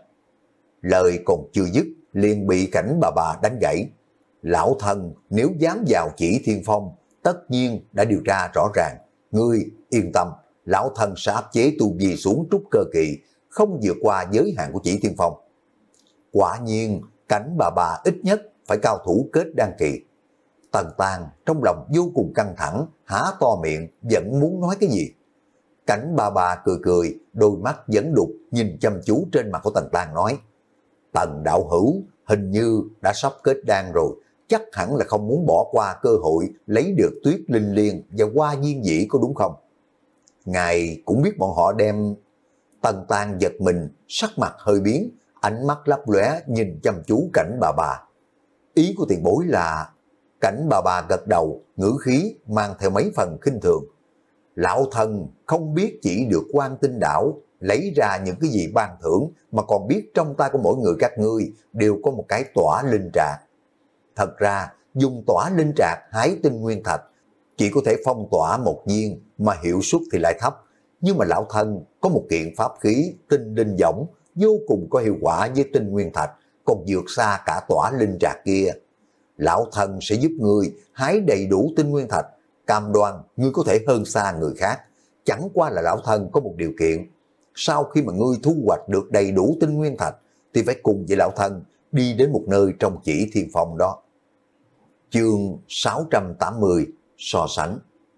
Lời còn chưa dứt liền bị cảnh bà bà đánh gãy. Lão thần nếu dám vào Chỉ Thiên Phong, tất nhiên đã điều tra rõ ràng. Ngươi yên tâm, lão thần sẽ áp chế tu vi xuống trúc cơ kỳ, không vượt qua giới hạn của Chỉ Thiên Phong. Quả nhiên, cảnh bà bà ít nhất phải cao thủ kết đan kỳ. Tần Tàng trong lòng vô cùng căng thẳng, há to miệng, vẫn muốn nói cái gì. Cảnh bà bà cười cười, đôi mắt vẫn đục, nhìn chăm chú trên mặt của Tần Tàng nói. Tần đạo hữu hình như đã sắp kết đan rồi, chắc hẳn là không muốn bỏ qua cơ hội lấy được tuyết linh liên và hoa viên dĩ, có đúng không? Ngài cũng biết bọn họ đem... Tần Tàng giật mình, sắc mặt hơi biến, ánh mắt lấp lóe nhìn chăm chú cảnh bà bà. Ý của tiền bối là... Cảnh bà bà gật đầu, ngữ khí mang theo mấy phần khinh thường. Lão thần không biết chỉ được Quan Tinh Đảo lấy ra những cái gì ban thưởng, mà còn biết trong tay của mỗi người các ngươi đều có một cái tỏa linh trạc. Thật ra, dùng tỏa linh trạc hái tinh nguyên thạch chỉ có thể phong tỏa một viên mà hiệu suất thì lại thấp. Nhưng mà lão thân có một kiện pháp khí tinh linh võng vô cùng có hiệu quả với tinh nguyên thạch, còn vượt xa cả tỏa linh trạc kia. Lão thân sẽ giúp ngươi hái đầy đủ tinh nguyên thạch, cam đoan ngươi có thể hơn xa người khác. Chẳng qua là lão thân có một điều kiện. Sau khi mà ngươi thu hoạch được đầy đủ tinh nguyên thạch thì phải cùng với lão thân đi đến một nơi trong Chỉ Thiên Phong đó. Chương sáu trăm tám mươi so sánh.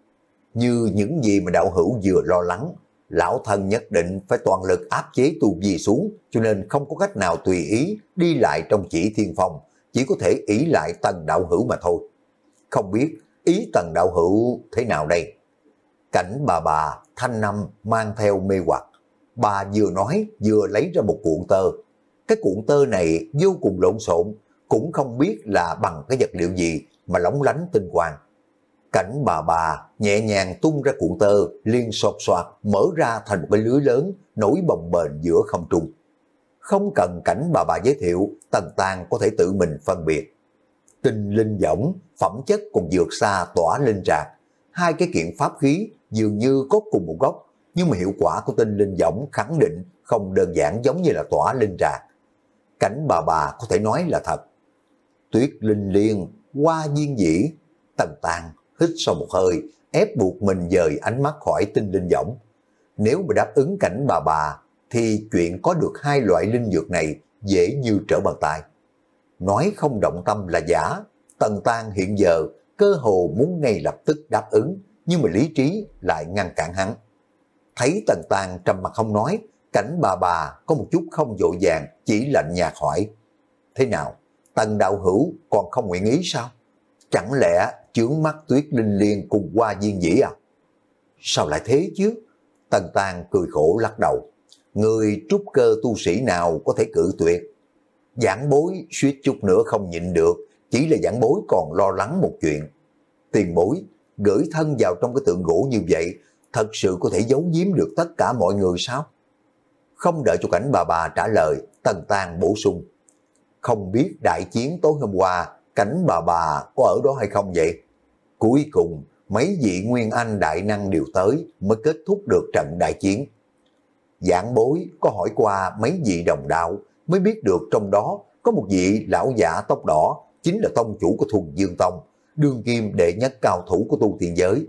Như những gì mà đạo hữu vừa lo lắng, lão thân nhất định phải toàn lực áp chế tu vi xuống, cho nên không có cách nào tùy ý đi lại trong Chỉ Thiên Phong, chỉ có thể ý lại Tần đạo hữu mà thôi. Không biết ý Tần đạo hữu thế nào đây? Cảnh bà bà thanh năm mang theo mê hoặc. Bà vừa nói vừa lấy ra một cuộn tơ. Cái cuộn tơ này vô cùng lộn xộn, cũng không biết là bằng cái vật liệu gì mà lóng lánh tinh quang. Cảnh bà bà nhẹ nhàng tung ra cuộn tơ, liên xoạt xoạt mở ra thành một cái lưới lớn nổi bồng bềnh giữa không trung. Không cần Cảnh bà bà giới thiệu, Tần Tàng có thể tự mình phân biệt. Tinh linh võng, phẩm chất còn vượt xa tỏa linh trạc. Hai cái kiện pháp khí dường như có cùng một gốc, nhưng mà hiệu quả của tinh linh võng khẳng định không đơn giản giống như là tỏa linh trạc. Cảnh bà bà có thể nói là thật. Tuyết linh liên, hoa viên dĩ. Tần Tàng hít sâu một hơi, ép buộc mình dời ánh mắt khỏi tinh linh võng. Nếu mà đáp ứng Cảnh bà bà, thì chuyện có được hai loại linh dược này dễ như trở bàn tay. Nói không động tâm là giả. Tần Tàng hiện giờ cơ hồ muốn ngay lập tức đáp ứng, nhưng mà lý trí lại ngăn cản hắn. Thấy Tần Tàng trầm mặt không nói, Cảnh bà bà có một chút không vội vàng, chỉ lạnh nhạt hỏi. Thế nào, Tần đạo hữu còn không nguyện ý sao? Chẳng lẽ chướng mắt Tuyết linh liên cùng hoa viên dĩ à? Sao lại thế chứ? Tần Tàng cười khổ lắc đầu. Người trúc cơ tu sĩ nào có thể cự tuyệt? Giảng bối suýt chút nữa không nhịn được, chỉ là giảng bối còn lo lắng một chuyện. Tiền bối gửi thân vào trong cái tượng gỗ như vậy, thật sự có thể giấu giếm được tất cả mọi người sao? Không đợi cho Cảnh bà bà trả lời, Tần Tàng bổ sung. Không biết đại chiến tối hôm qua, Cảnh bà bà có ở đó hay không vậy? Cuối cùng, mấy vị nguyên anh đại năng đều tới mới kết thúc được trận đại chiến. Giảng bối có hỏi qua mấy vị đồng đạo mới biết được trong đó có một vị lão giả tóc đỏ, chính là tông chủ của Thuần Dương Tông, đương kim đệ nhất cao thủ của tu tiên giới.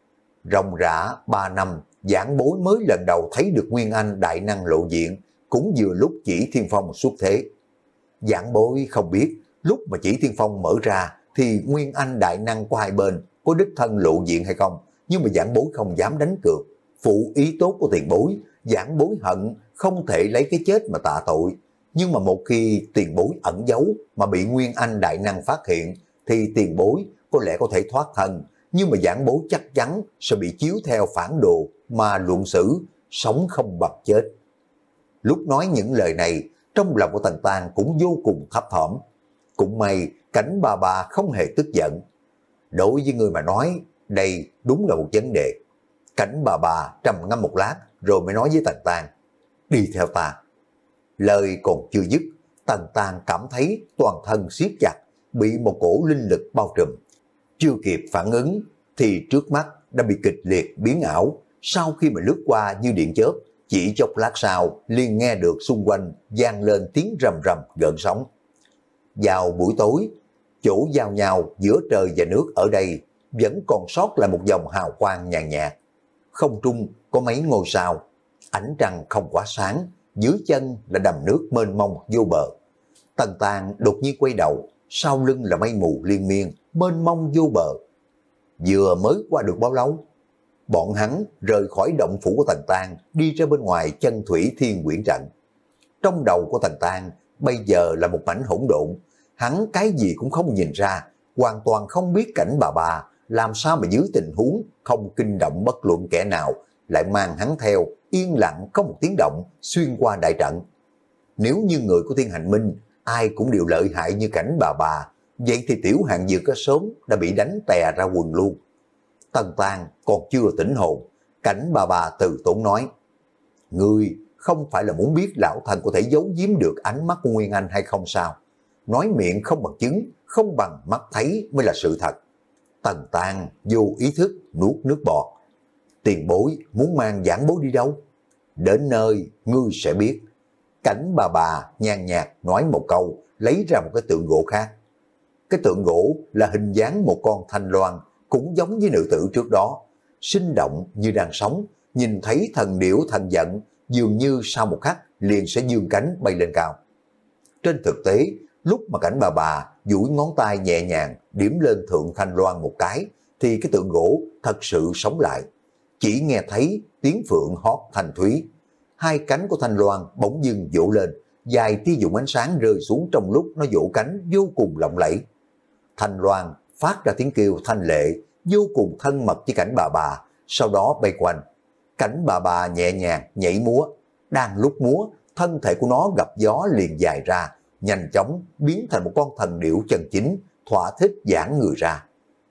Ròng rã ba năm, giảng bối mới lần đầu thấy được nguyên anh đại năng lộ diện, cũng vừa lúc Chỉ Thiên Phong xuất thế. Giảng bối không biết, lúc mà Chỉ Thiên Phong mở ra thì nguyên anh đại năng của hai bên có đích thân lộ diện hay không, nhưng mà giảng bối không dám đánh cược. Phụ ý tốt của tiền bối, giảng bối hận không thể lấy cái chết mà tạ tội. Nhưng mà một khi tiền bối ẩn giấu mà bị nguyên anh đại năng phát hiện, thì tiền bối có lẽ có thể thoát thân, nhưng mà giảng bối chắc chắn sẽ bị chiếu theo phản đồ mà luận xử, sống không bằng chết. Lúc nói những lời này, trong lòng của Tần Tàng cũng vô cùng thấp thỏm. Cũng may Cảnh bà bà không hề tức giận. Đối với người mà nói, đây đúng là một vấn đề. Cảnh bà bà trầm ngâm một lát rồi mới nói với Tần Tàng. Đi theo ta. Lời còn chưa dứt, Tần Tàng cảm thấy toàn thân siết chặt, bị một cổ linh lực bao trùm. Chưa kịp phản ứng thì trước mắt đã bị kịch liệt biến ảo. Sau khi mà lướt qua như điện chớp, chỉ chốc lát sau liền nghe được xung quanh vang lên tiếng rầm rầm gợn sóng. Vào buổi tối, chỗ giao nhau giữa trời và nước ở đây vẫn còn sót lại một dòng hào quang nhàn nhạt. Không trung có mấy ngôi sao, ánh trăng không quá sáng, dưới chân là đầm nước mênh mông vô bờ. Tần Tàng đột nhiên quay đầu, sau lưng là mây mù liên miên, mênh mông vô bờ. Vừa mới qua được bao lâu? Bọn hắn rời khỏi động phủ của Tần Tàng, đi ra bên ngoài chân thủy thiên quyển trận. Trong đầu của Tần Tàng bây giờ là một mảnh hỗn độn, hắn cái gì cũng không nhìn ra, hoàn toàn không biết Cảnh bà bà làm sao mà dưới tình huống không kinh động bất luận kẻ nào, lại mang hắn theo, yên lặng không một tiếng động, xuyên qua đại trận. Nếu như người của Thiên Hành Minh, ai cũng đều lợi hại như Cảnh bà bà, vậy thì Tiểu Hàng Dược có sớm đã bị đánh tè ra quần luôn. Tần Tang còn chưa tỉnh hồn, Cảnh bà bà từ tốn nói, ngươi không phải là muốn biết lão thần có thể giấu giếm được ánh mắt của Nguyên Anh hay không sao? Nói miệng không bằng chứng, không bằng mắt thấy mới là sự thật. Tần Tang vô ý thức nuốt nước bọt. Tiền bối muốn mang giảng bối đi đâu? Đến nơi ngươi sẽ biết. Cảnh bà bà nhàn nhạt nói một câu, lấy ra một cái tượng gỗ khác. Cái tượng gỗ là hình dáng một con thanh loan, cũng giống với nữ tử trước đó, sinh động như đang sống, nhìn thấy thần điểu thần giận, dường như sau một khắc liền sẽ dương cánh bay lên cao. Trên thực tế, lúc mà Cảnh bà bà duỗi ngón tay nhẹ nhàng điểm lên thượng thanh loan một cái, thì cái tượng gỗ thật sự sống lại. Chỉ nghe thấy tiếng phượng hót thanh thúy. Hai cánh của thanh loan bỗng dưng vỗ lên, dài tia dụng ánh sáng rơi xuống trong lúc nó vỗ cánh vô cùng lộng lẫy. Thanh loan phát ra tiếng kêu thanh lệ, vô cùng thân mật với Cảnh bà bà, sau đó bay quanh. Cảnh bà bà nhẹ nhàng nhảy múa, đang lúc múa, thân thể của nó gặp gió liền dài ra, nhanh chóng biến thành một con thần điểu chân chính, thỏa thích giãn người ra.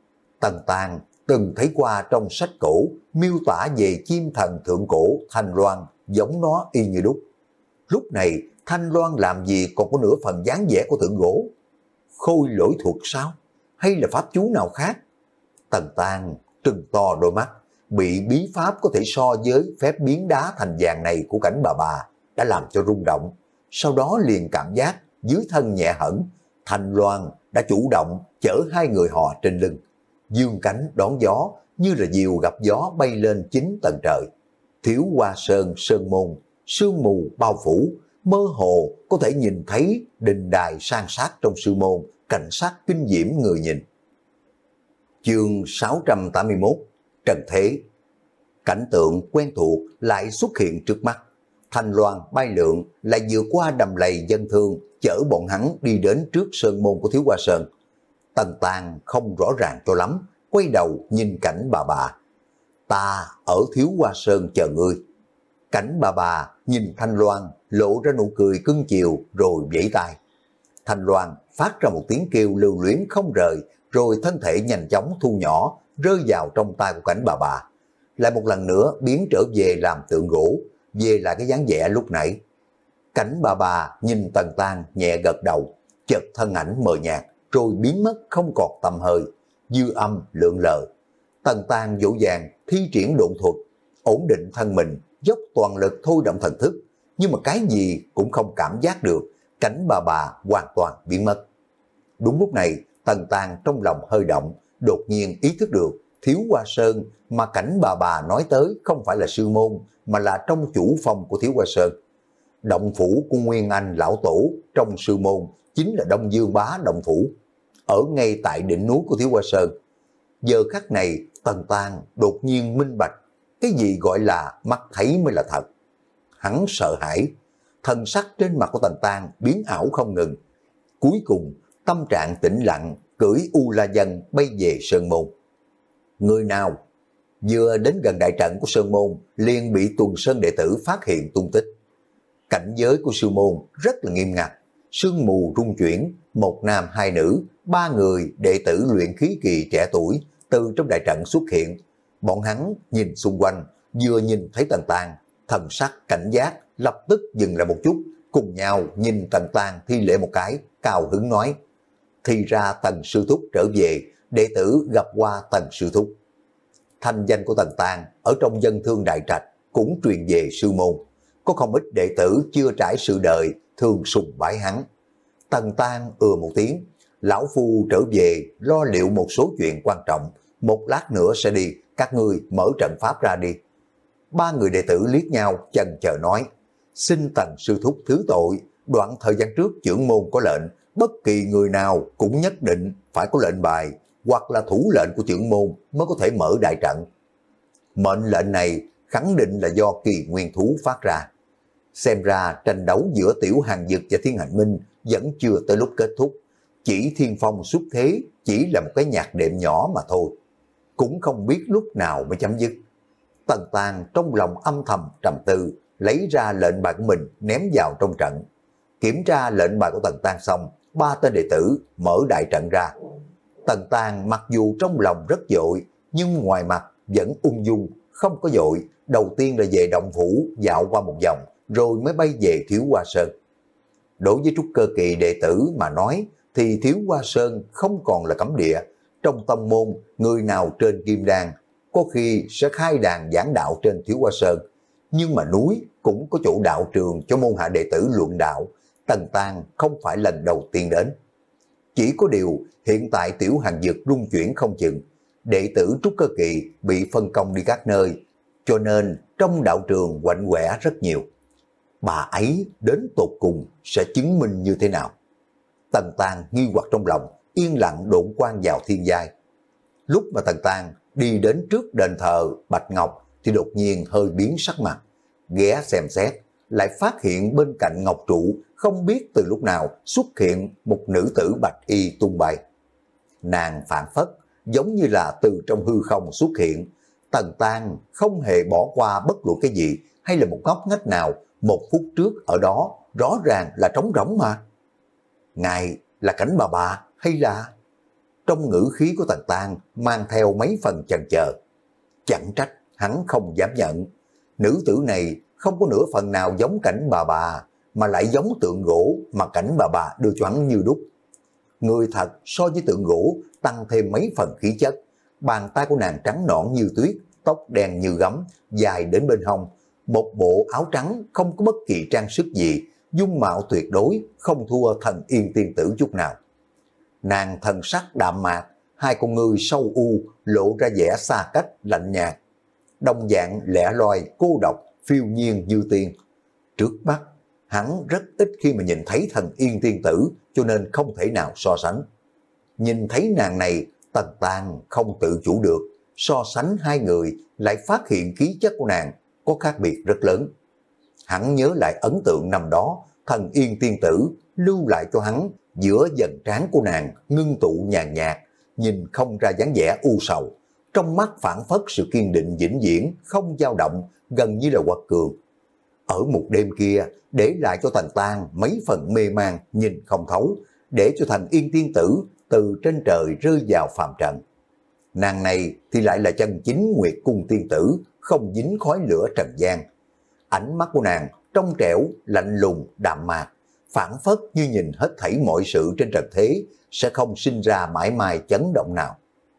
Tần Tang từng thấy qua trong sách cổ miêu tả về chim thần thượng cổ thanh loan giống nó y như đúc. Lúc này thanh loan làm gì còn có nửa phần dáng vẻ của tượng gỗ? Khôi lỗi thuật sao? Hay là pháp chú nào khác? Tần Tang trừng to đôi mắt, bị bí pháp có thể so với phép biến đá thành vàng này của Cảnh bà bà đã làm cho rung động. Sau đó liền cảm giác dưới thân nhẹ hẳn, thanh loan đã chủ động chở hai người họ trên lưng, dương cánh đón gió như là diều gặp gió bay lên chín tầng trời. Thiếu Hoa Sơn sơn môn, sương mù bao phủ, mơ hồ có thể nhìn thấy đình đài san sát trong sư môn, cảnh sát kinh diễm người nhìn. Chương sáu trăm tám mươi mốt, Trần Thế. Cảnh tượng quen thuộc lại xuất hiện trước mắt. Thanh loan bay lượn lại vượt qua đầm lầy dân thương, chở bọn hắn đi đến trước sơn môn của Thiếu Hoa Sơn. Tần Tang không rõ ràng cho lắm, quay đầu nhìn Cảnh bà bà. Ta ở Thiếu Hoa Sơn chờ ngươi. Cảnh bà bà nhìn Thanh loan, lộ ra nụ cười cưng chiều rồi vẫy tay. Thanh loan phát ra một tiếng kêu lưu luyến không rời, rồi thân thể nhanh chóng thu nhỏ, rơi vào trong tay của Cảnh bà bà. Lại một lần nữa biến trở về làm tượng gỗ, về lại cái dáng vẻ lúc nãy. Cảnh bà bà nhìn Tần Tang nhẹ gật đầu, chợt thân ảnh mờ nhạt, rồi biến mất không còn tăm hơi, dư âm lượn lờ. Tần Tang dỗ dàng thi triển độn thuật, ổn định thân mình, dốc toàn lực thôi động thần thức, nhưng mà cái gì cũng không cảm giác được, Cảnh bà bà hoàn toàn biến mất. Đúng lúc này, Tần Tang trong lòng hơi động, đột nhiên ý thức được Thiếu Hoa Sơn mà Cảnh bà bà nói tới không phải là sư môn, mà là trong chủ phòng của Thiếu Hoa Sơn. Động phủ của Nguyên Anh lão tổ trong sư môn chính là Đông Dương Bá động phủ, ở ngay tại đỉnh núi của Thiếu Hoa Sơn. Giờ khắc này, Tần Tang đột nhiên minh bạch, cái gì gọi là mắt thấy mới là thật. Hắn sợ hãi, thần sắc trên mặt của Tần Tang biến ảo không ngừng. Cuối cùng, tâm trạng tĩnh lặng, cưỡi U La Dân bay về Sơn Môn. Người nào vừa đến gần đại trận của Sơn Môn liền bị Tuần Sơn đệ tử phát hiện tung tích. Cảnh giới của sư môn rất là nghiêm ngặt, sương mù rung chuyển, một nam hai nữ, ba người đệ tử luyện khí kỳ trẻ tuổi từ trong đại trận xuất hiện. Bọn hắn nhìn xung quanh, vừa nhìn thấy Tần Tang, thần sắc cảnh giác lập tức dừng lại một chút, cùng nhau nhìn Tần Tang thi lễ một cái, cao hứng nói: thì ra Tần sư thúc trở về, đệ tử gặp qua Tần sư thúc. Thanh danh của Tần Tang ở trong dân thương đại trạch cũng truyền về sư môn, có không ít đệ tử chưa trải sự đời thường sùng bái hắn. Tần Tang ừa một tiếng, lão phu trở về lo liệu một số chuyện quan trọng, một lát nữa sẽ đi, các ngươi mở trận pháp ra đi. Ba người đệ tử liếc nhau chần chờ nói: xin Tần sư thúc thứ tội, đoạn thời gian trước trưởng môn có lệnh, bất kỳ người nào cũng nhất định phải có lệnh bài hoặc là thủ lệnh của trưởng môn mới có thể mở đại trận. Mệnh lệnh này khẳng định là do kỳ nguyên thú phát ra. Xem ra tranh đấu giữa Tiểu Hàng Dực và Thiên Hành Minh vẫn chưa tới lúc kết thúc. Chỉ Thiên Phong xuất thế chỉ là một cái nhạc đệm nhỏ mà thôi. Cũng không biết lúc nào mới chấm dứt. Tần Tang trong lòng âm thầm trầm tư, lấy ra lệnh bài của mình ném vào trong trận. Kiểm tra lệnh bài của Tần Tang xong, ba tên đệ tử mở đại trận ra. Tần Tàng mặc dù trong lòng rất vội, nhưng ngoài mặt vẫn ung dung, không có vội. Đầu tiên là về động phủ dạo qua một vòng, rồi mới bay về Thiếu Hoa Sơn. Đối với trúc cơ kỳ đệ tử mà nói, thì Thiếu Hoa Sơn không còn là cấm địa. Trong tông môn, người nào trên kim đan, có khi sẽ khai đàn giảng đạo trên Thiếu Hoa Sơn. Nhưng mà núi cũng có chỗ đạo trường cho môn hạ đệ tử luận đạo. Tần Tàng không phải lần đầu tiên đến. Chỉ có điều hiện tại Tiểu Hàng Dực rung chuyển không chừng, đệ tử trúc cơ kỳ bị phân công đi các nơi, cho nên trong đạo trường quạnh quẻ rất nhiều. Bà ấy đến tột cùng sẽ chứng minh như thế nào? Tần Tàng nghi hoặc trong lòng, yên lặng độn quan vào thiên giai. Lúc mà Tần Tàng đi đến trước đền thờ Bạch Ngọc thì đột nhiên hơi biến sắc mặt, ghé xem xét, lại phát hiện bên cạnh ngọc trụ không biết từ lúc nào xuất hiện một nữ tử bạch y tung bay. Nàng phản phất giống như là từ trong hư không xuất hiện. Tần Tàng không hề bỏ qua bất luận cái gì hay là một góc ngách nào. Một phút trước ở đó rõ ràng là trống rỗng mà. Ngài là Cảnh bà bà hay là... Trong ngữ khí của Tần Tàng mang theo mấy phần chần chờ. Chẳng trách hắn không dám nhận. Nữ tử này không có nửa phần nào giống Cảnh bà bà, mà lại giống tượng gỗ mà Cảnh bà bà đưa cho hắn như đúc. Người thật so với tượng gỗ tăng thêm mấy phần khí chất. Bàn tay của nàng trắng nõn như tuyết, tóc đen như gấm, dài đến bên hông. Một bộ áo trắng không có bất kỳ trang sức gì, dung mạo tuyệt đối không thua Thần Yên tiên tử chút nào. Nàng thần sắc đạm mạc, hai con ngươi sâu u lộ ra vẻ xa cách lạnh nhạt, đồng dạng lẻ loi cô độc phiêu nhiên như tiên. Trước mắt hắn rất ít khi mà nhìn thấy Thần Yên tiên tử, cho nên không thể nào so sánh. Nhìn thấy nàng này, Tần Tàng không tự chủ được, so sánh hai người lại phát hiện khí chất của nàng có khác biệt rất lớn. Hắn nhớ lại ấn tượng năm đó, Thần Yên tiên tử lưu lại cho hắn giữa dần trán của nàng ngưng tụ nhàn nhạt, nhìn không ra dáng vẻ u sầu, trong mắt phản phất sự kiên định vĩnh viễn, không dao động, gần như là quật cường. Ở một đêm kia, để lại cho Tần Tàng mấy phần mê man nhìn không thấu, để cho Thần Yên tiên tử từ trên trời rơi vào phàm trần. Nàng này thì lại là chân chính Nguyệt Cung tiên tử, không dính khói lửa trần gian. Ánh mắt của nàng trong trẻo, lạnh lùng, đạm mạc, phản phất như nhìn hết thảy mọi sự trên trần thế, sẽ không sinh ra mãi mãi chấn động nào.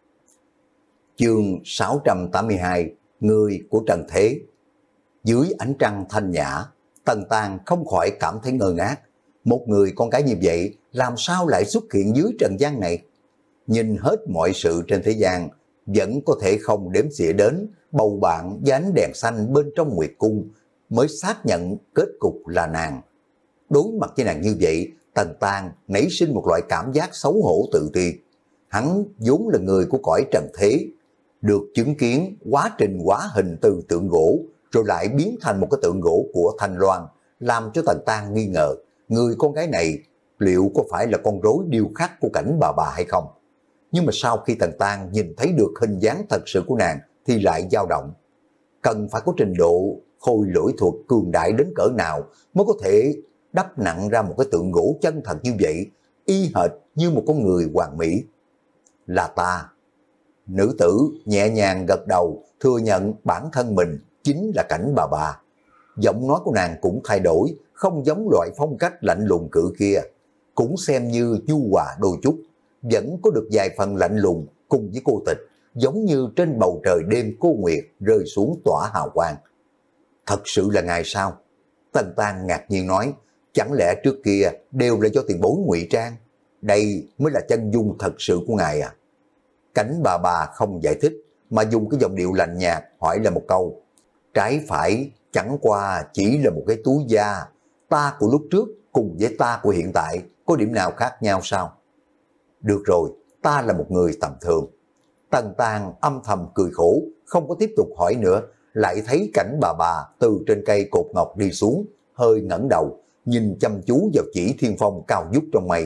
Chương sáu trăm tám mươi hai, Người của trần thế. Dưới ánh trăng thanh nhã, Tần Tàng không khỏi cảm thấy ngơ ngác. Một người con gái như vậy làm sao lại xuất hiện dưới trần gian này? Nhìn hết mọi sự trên thế gian, vẫn có thể không đếm xỉa đến bầu bạn với ánh đèn xanh bên trong Nguyệt Cung, mới xác nhận kết cục là nàng. Đối mặt với nàng như vậy, Tần Tàng nảy sinh một loại cảm giác xấu hổ tự ti. Hắn vốn là người của cõi trần thế, được chứng kiến quá trình hóa hình từ tượng gỗ, rồi lại biến thành một cái tượng gỗ của Thanh Loan, làm cho Tần Tàng nghi ngờ, người con gái này liệu có phải là con rối điêu khắc của Cảnh bà bà hay không? Nhưng mà sau khi Tần Tàng nhìn thấy được hình dáng thật sự của nàng thì lại dao động. Cần phải có trình độ khôi lỗi thuật cường đại đến cỡ nào mới có thể đắp nặng ra một cái tượng gỗ chân thật như vậy, y hệt như một con người hoàn mỹ. Là ta. Nữ tử nhẹ nhàng gật đầu, thừa nhận bản thân mình chính là Cảnh bà bà. Giọng nói của nàng cũng thay đổi, không giống loại phong cách lạnh lùng cự kia, cũng xem như nhu hòa đôi chút, vẫn có được vài phần lạnh lùng cùng với cô tịch, giống như trên bầu trời đêm cô nguyệt rơi xuống tỏa hào quang. Thật sự là ngài sao? Tần Tàng ngạc nhiên nói, chẳng lẽ trước kia đều là do tiền bối ngụy trang? Đây mới là chân dung thật sự của ngài à? Cảnh bà bà không giải thích, mà dùng cái giọng điệu lạnh nhạt hỏi là một câu. Trái phải chẳng qua chỉ là một cái túi da, ta của lúc trước cùng với ta của hiện tại có điểm nào khác nhau sao? Được rồi, ta là một người tầm thường. Tần Tàng âm thầm cười khổ, không có tiếp tục hỏi nữa, lại thấy Cảnh bà bà từ trên cây cột ngọc đi xuống, hơi ngẩng đầu, nhìn chăm chú vào chỉ thiên phong cao vút trong mây.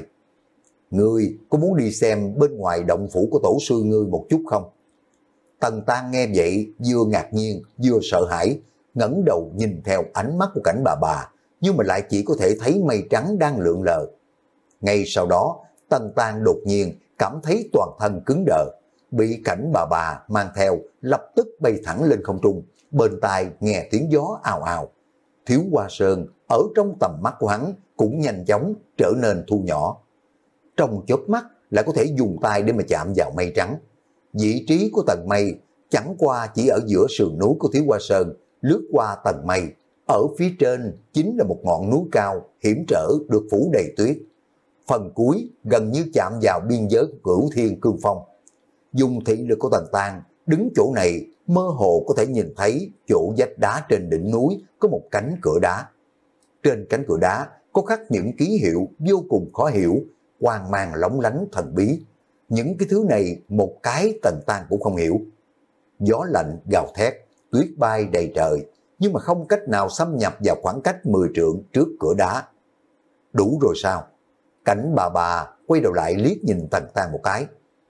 Ngươi có muốn đi xem bên ngoài động phủ của tổ sư ngươi một chút không? Tần Tàng nghe vậy, vừa ngạc nhiên, vừa sợ hãi, ngẩng đầu nhìn theo ánh mắt của Cảnh bà bà, nhưng mà lại chỉ có thể thấy mây trắng đang lượn lờ. Ngay sau đó, Tần Tang đột nhiên cảm thấy toàn thân cứng đờ, bị cảnh bà bà mang theo lập tức bay thẳng lên không trung, bên tai nghe tiếng gió ào ào. Thiếu Hoa Sơn ở trong tầm mắt của hắn cũng nhanh chóng trở nên thu nhỏ. Trong chớp mắt lại có thể dùng tay để mà chạm vào mây trắng. Vị trí của tầng mây chẳng qua chỉ ở giữa sườn núi của Thiếu Hoa Sơn, lướt qua tầng mây. Ở phía trên chính là một ngọn núi cao hiểm trở được phủ đầy tuyết. Phần cuối gần như chạm vào biên giới của Cửu Thiên Cương Phong. Dùng thị lực của Tần Tang đứng chỗ này mơ hồ có thể nhìn thấy chỗ vách đá trên đỉnh núi có một cánh cửa đá. Trên cánh cửa đá có khắc những ký hiệu vô cùng khó hiểu, quang mang lóng lánh thần bí. Những cái thứ này một cái Tần Tang cũng không hiểu. Gió lạnh gào thét, tuyết bay đầy trời, nhưng mà không cách nào xâm nhập vào khoảng cách mười trượng trước cửa đá. Đủ rồi sao? Cảnh bà bà quay đầu lại liếc nhìn Tần Tang một cái.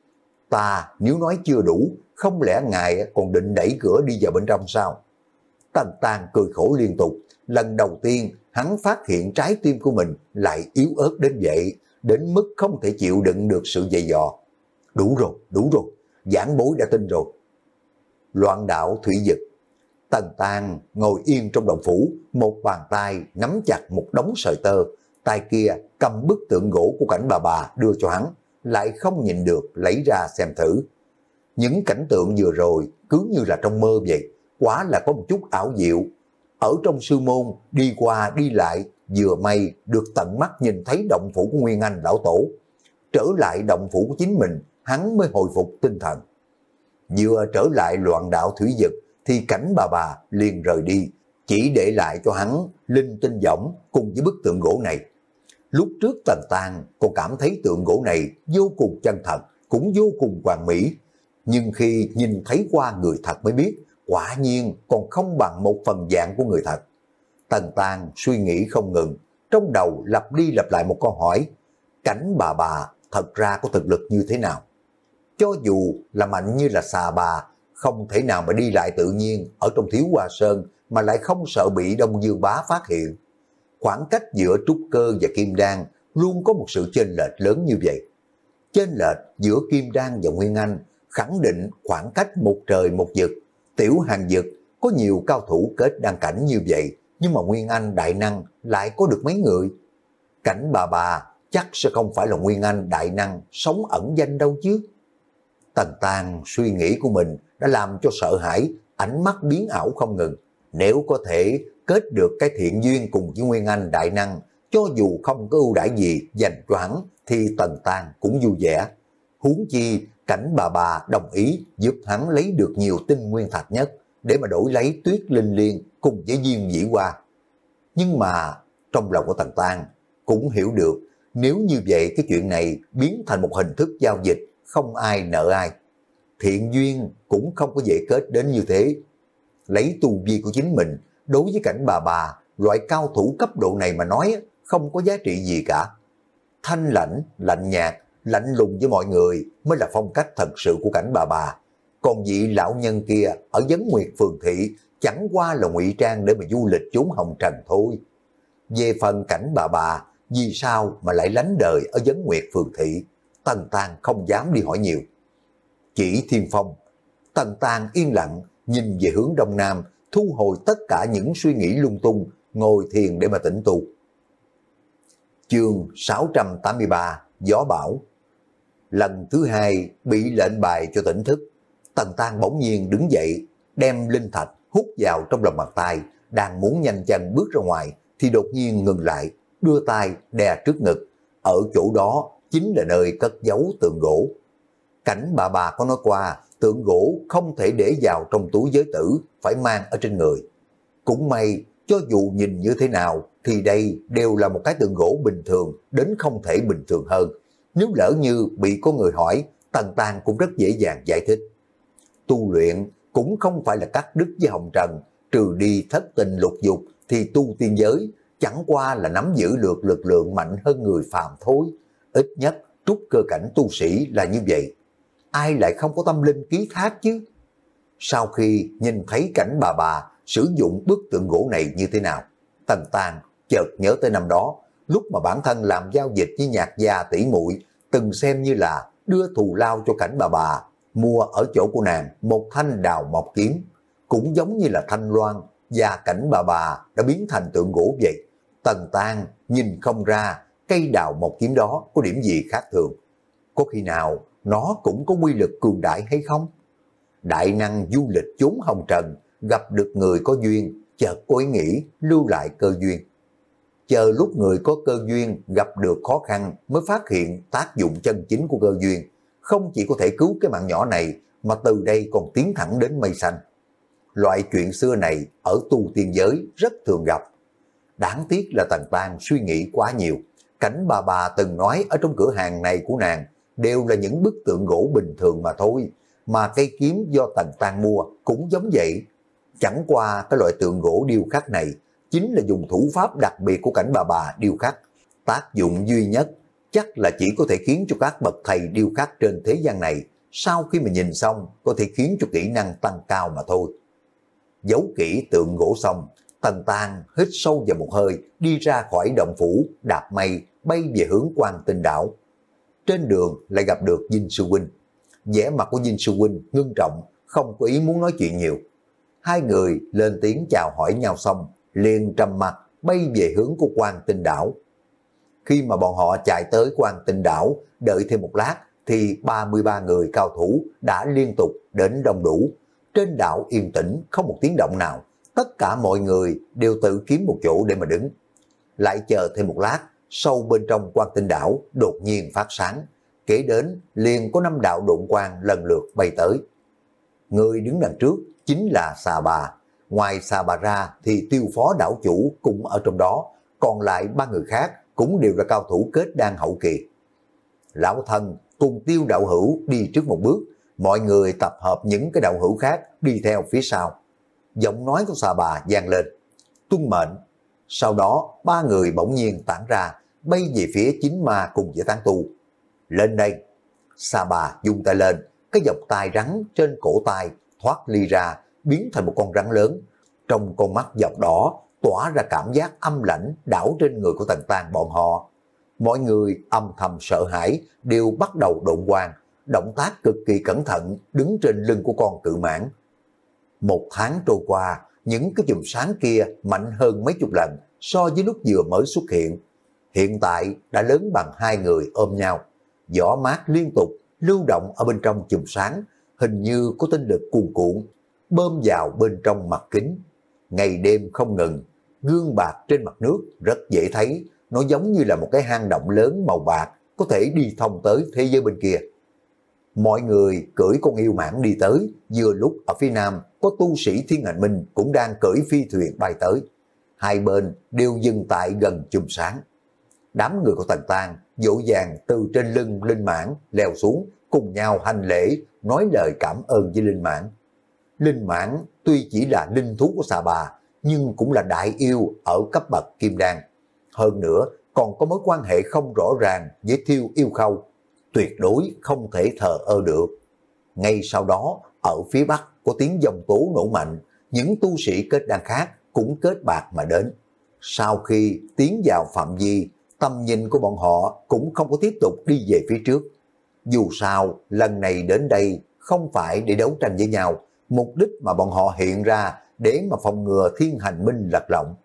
Ta nếu nói chưa đủ, không lẽ ngài còn định đẩy cửa đi vào bên trong sao? Tần Tang cười khổ liên tục. Lần đầu tiên hắn phát hiện trái tim của mình lại yếu ớt đến vậy, đến mức không thể chịu đựng được sự dày dò. Đủ rồi, đủ rồi, giảng bối đã tin rồi. Loạn đạo thủy dực. Tần Tang ngồi yên trong động phủ, một bàn tay nắm chặt một đống sợi tơ, tay kia cầm bức tượng gỗ của cảnh bà bà đưa cho hắn, lại không nhìn được lấy ra xem thử. Những cảnh tượng vừa rồi cứ như là trong mơ vậy, quá là có một chút ảo diệu. Ở trong sư môn đi qua đi lại, vừa may được tận mắt nhìn thấy động phủ của Nguyên Anh lão tổ. Trở lại động phủ của chính mình, hắn mới hồi phục tinh thần. Vừa trở lại loạn đạo thủy dực thì cảnh bà bà liền rời đi, chỉ để lại cho hắn linh tinh võng cùng với bức tượng gỗ này. Lúc trước Tần Tang còn cảm thấy tượng gỗ này vô cùng chân thật, cũng vô cùng hoàn mỹ. Nhưng khi nhìn thấy qua người thật mới biết, quả nhiên còn không bằng một phần dạng của người thật. Tần Tang suy nghĩ không ngừng, trong đầu lặp đi lặp lại một câu hỏi. Cảnh bà bà thật ra có thực lực như thế nào? Cho dù là mạnh như là xà bà, không thể nào mà đi lại tự nhiên ở trong Thiếu Hoa Sơn mà lại không sợ bị Đông Dương Bá phát hiện. Khoảng cách giữa trúc cơ và kim đan luôn có một sự chênh lệch lớn như vậy. Chênh lệch giữa kim đan và Nguyên Anh khẳng định khoảng cách một trời một vực. Tiểu hàng vực có nhiều cao thủ kết đan cảnh như vậy, nhưng mà Nguyên Anh đại năng lại có được mấy người. Cảnh bà bà chắc sẽ không phải là Nguyên Anh đại năng sống ẩn danh đâu chứ. Tần Tang suy nghĩ của mình đã làm cho sợ hãi, ánh mắt biến ảo không ngừng. Nếu có thể kết được cái thiện duyên cùng với Nguyên Anh đại năng, cho dù không có ưu đãi gì dành cho hắn, thì Tần Tang cũng vui vẻ. Huống chi cảnh bà bà đồng ý giúp hắn lấy được nhiều tinh nguyên thạch nhất để mà đổi lấy tuyết linh liên cùng với Diêm Dĩ Hoa. Nhưng mà trong lòng của Tần Tang cũng hiểu được, nếu như vậy cái chuyện này biến thành một hình thức giao dịch, không ai nợ ai. Thiện duyên cũng không có dễ kết đến như thế. Lấy tu vi của chính mình, đối với cảnh bà bà, loại cao thủ cấp độ này mà nói không có giá trị gì cả. Thanh lãnh, lạnh nhạt, lạnh lùng với mọi người mới là phong cách thật sự của cảnh bà bà. Còn vị lão nhân kia ở Vấn Nguyệt Phường Thị chẳng qua là ngụy trang để mà du lịch trốn hồng trần thôi. Về phần cảnh bà bà, vì sao mà lại lánh đời ở Vấn Nguyệt Phường Thị, Tần Tang không dám đi hỏi nhiều. Chỉ Thiên Phong. Tần Tang yên lặng nhìn về hướng đông nam, thu hồi tất cả những suy nghĩ lung tung, ngồi thiền để mà tĩnh tu. Chương sáu trăm tám mươi ba, Gió Bão. Lần thứ hai bị lệnh bài cho tỉnh thức, Tần Tang bỗng nhiên đứng dậy, đem linh thạch hút vào trong lòng bàn tay, đang muốn nhanh chân bước ra ngoài thì đột nhiên ngừng lại, đưa tay đè trước ngực. Ở chỗ đó chính là nơi cất giấu tượng gỗ. Cảnh bà bà có nói qua, tượng gỗ không thể để vào trong túi giới tử, phải mang ở trên người. Cũng may, cho dù nhìn như thế nào thì đây đều là một cái tượng gỗ bình thường đến không thể bình thường hơn. Nếu lỡ như bị có người hỏi, Tần Tang cũng rất dễ dàng giải thích. Tu luyện cũng không phải là cắt đứt với hồng trần, trừ đi thất tình lục dục thì tu tiên giới chẳng qua là nắm giữ được lực lượng mạnh hơn người phàm thôi. Ít nhất trúc cơ cảnh tu sĩ là như vậy. Ai lại không có tâm linh ký thác chứ? Sau khi nhìn thấy cảnh bà bà sử dụng bức tượng gỗ này như thế nào, Tần Tang chợt nhớ tới năm đó, lúc mà bản thân làm giao dịch với Nhạc gia tỷ muội từng xem như là đưa thù lao cho Cảnh bà bà, mua ở chỗ của nàng một thanh đào mộc kiếm, cũng giống như là Thanh Loan và Cảnh bà bà đã biến thành tượng gỗ vậy. Tần Tang nhìn không ra cây đào mộc kiếm đó có điểm gì khác thường. Có khi nào nó cũng có quy lực cường đại hay không? Đại năng du lịch chốn hồng trần, gặp được người có duyên, chợt có ý nghĩ lưu lại cơ duyên. Chờ lúc người có cơ duyên gặp được khó khăn mới phát hiện tác dụng chân chính của cơ duyên, không chỉ có thể cứu cái mạng nhỏ này mà từ đây còn tiến thẳng đến mây xanh. Loại chuyện xưa này ở tu tiên giới rất thường gặp. Đáng tiếc là Tần Tang suy nghĩ quá nhiều. Cảnh bà bà từng nói ở trong cửa hàng này của nàng đều là những bức tượng gỗ bình thường mà thôi, mà cây kiếm do Tần Tang mua cũng giống vậy. Chẳng qua cái loại tượng gỗ điêu khắc này chính là dùng thủ pháp đặc biệt của Cảnh bà bà điêu khắc. Tác dụng duy nhất chắc là chỉ có thể khiến cho các bậc thầy điêu khắc trên thế gian này sau khi mà nhìn xong có thể khiến cho kỹ năng tăng cao mà thôi. Giấu kỹ tượng gỗ xong, Tần Tang hít sâu vào một hơi, đi ra khỏi động phủ, đạp mây bay về hướng Quan Tinh đảo. Trên đường lại gặp được Dinh Sư huynh. Vẻ mặt của Dinh Sư huynh ngưng trọng, không có ý muốn nói chuyện nhiều. Hai người lên tiếng chào hỏi nhau xong, liền trầm mặt bay về hướng của Quan Tinh đảo. Khi mà bọn họ chạy tới Quan Tinh đảo, đợi thêm một lát thì ba mươi ba người cao thủ đã liên tục đến đông đủ. Trên đảo yên tĩnh không một tiếng động nào, tất cả mọi người đều tự kiếm một chỗ để mà đứng. Lại chờ thêm một lát, sâu bên trong Quan Tinh đảo đột nhiên phát sáng, kế đến liền có năm đạo độn quang lần lượt bay tới. Người đứng đằng trước chính là Xà Bà, ngoài Xà Bà ra thì Tiêu Phó đảo chủ cũng ở trong đó, còn lại ba người khác cũng đều là cao thủ kết đan hậu kỳ. Lão thân cùng Tiêu đạo hữu đi trước một bước, mọi người tập hợp những cái đạo hữu khác đi theo phía sau. Giọng nói của Xà Bà vang lên, tuân mệnh. Sau đó ba người bỗng nhiên tản ra, bay về phía chính ma cùng với tán tu. Lên đây. Xà Bà dung tay lên, cái dọc tai rắn trên cổ tay thoát ly ra, biến thành một con rắn lớn. Trong con mắt dọc đỏ tỏa ra cảm giác âm lãnh đảo trên người của Tần Tang bọn họ. Mọi người âm thầm sợ hãi, đều bắt đầu độn quang, động tác cực kỳ cẩn thận đứng trên lưng của con cự mãng. Một tháng trôi qua, những cái chùm sáng kia mạnh hơn mấy chục lần so với lúc vừa mới xuất hiện. Hiện tại đã lớn bằng hai người ôm nhau. Gió mát liên tục lưu động ở bên trong chùm sáng, hình như có tinh lực cuồn cuộn bơm vào bên trong mặt kính. Ngày đêm không ngừng, gương bạc trên mặt nước rất dễ thấy, nó giống như là một cái hang động lớn màu bạc có thể đi thông tới thế giới bên kia. Mọi người cưỡi con yêu mãng đi tới, vừa lúc ở phía nam có tu sĩ Thiên Hành Minh cũng đang cưỡi phi thuyền bay tới. Hai bên đều dừng tại gần chùm sáng. Đám người của Tần Tang dỗ dàng từ trên lưng linh mãng leo xuống, cùng nhau hành lễ, nói lời cảm ơn với linh mãng. Linh mãng tuy chỉ là linh thú của Xà Bà, nhưng cũng là đại yêu ở cấp bậc kim đan. Hơn nữa còn có mối quan hệ không rõ ràng với Thiêu Yêu Khâu, tuyệt đối không thể thờ ơ được. Ngay sau đó, ở phía bắc có tiếng dòng tố nổ mạnh, những tu sĩ kết đan khác cũng kết bạc mà đến. Sau khi tiến vào phạm vi, tầm nhìn của bọn họ cũng không có tiếp tục đi về phía trước. Dù sao, lần này đến đây không phải để đấu tranh với nhau, mục đích mà bọn họ hiện ra để mà phòng ngừa Thiên Hành Minh lật lọng.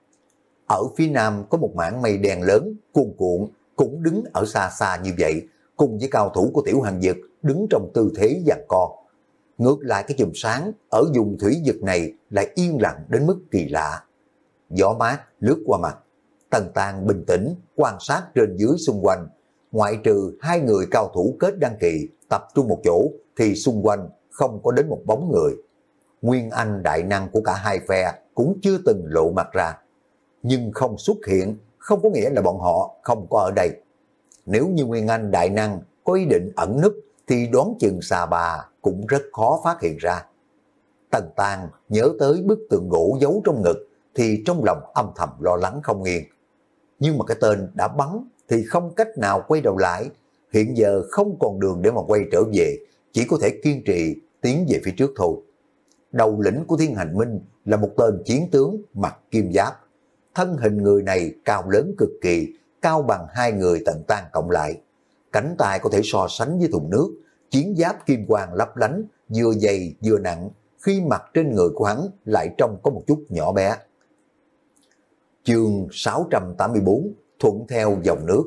Ở phía nam có một mảng mây đen lớn, cuồn cuộn, cũng đứng ở xa xa như vậy, cùng với cao thủ của Tiểu Hàn Dực đứng trong tư thế giằng co. Ngược lại cái chùm sáng ở vùng thủy vực này lại yên lặng đến mức kỳ lạ. Gió mát lướt qua mặt, Tần Tang bình tĩnh quan sát trên dưới xung quanh. Ngoại trừ hai người cao thủ kết đăng kỳ tập trung một chỗ thì xung quanh không có đến một bóng người. Nguyên Anh đại năng của cả hai phe cũng chưa từng lộ mặt ra. Nhưng không xuất hiện không có nghĩa là bọn họ không có ở đây. Nếu như Nguyên Anh đại năng có ý định ẩn núp thì đoán chừng Xà Bà cũng rất khó phát hiện ra. Tần Tang nhớ tới bức tượng gỗ giấu trong ngực thì trong lòng âm thầm lo lắng không yên. Nhưng mà cái tên đã bắn thì không cách nào quay đầu lại, hiện giờ không còn đường để mà quay trở về, chỉ có thể kiên trì tiến về phía trước thôi. Đầu lĩnh của Thiên Hành Minh là một tên chiến tướng mặc kim giáp. Thân hình người này cao lớn cực kỳ, cao bằng hai người Tần Tang cộng lại. Cánh tay có thể so sánh với thùng nước, chiến giáp kim quang lấp lánh, vừa dày vừa nặng, khi mặc trên người của hắn lại trông có một chút nhỏ bé. Chương sáu trăm tám mươi tư thuận theo dòng nước.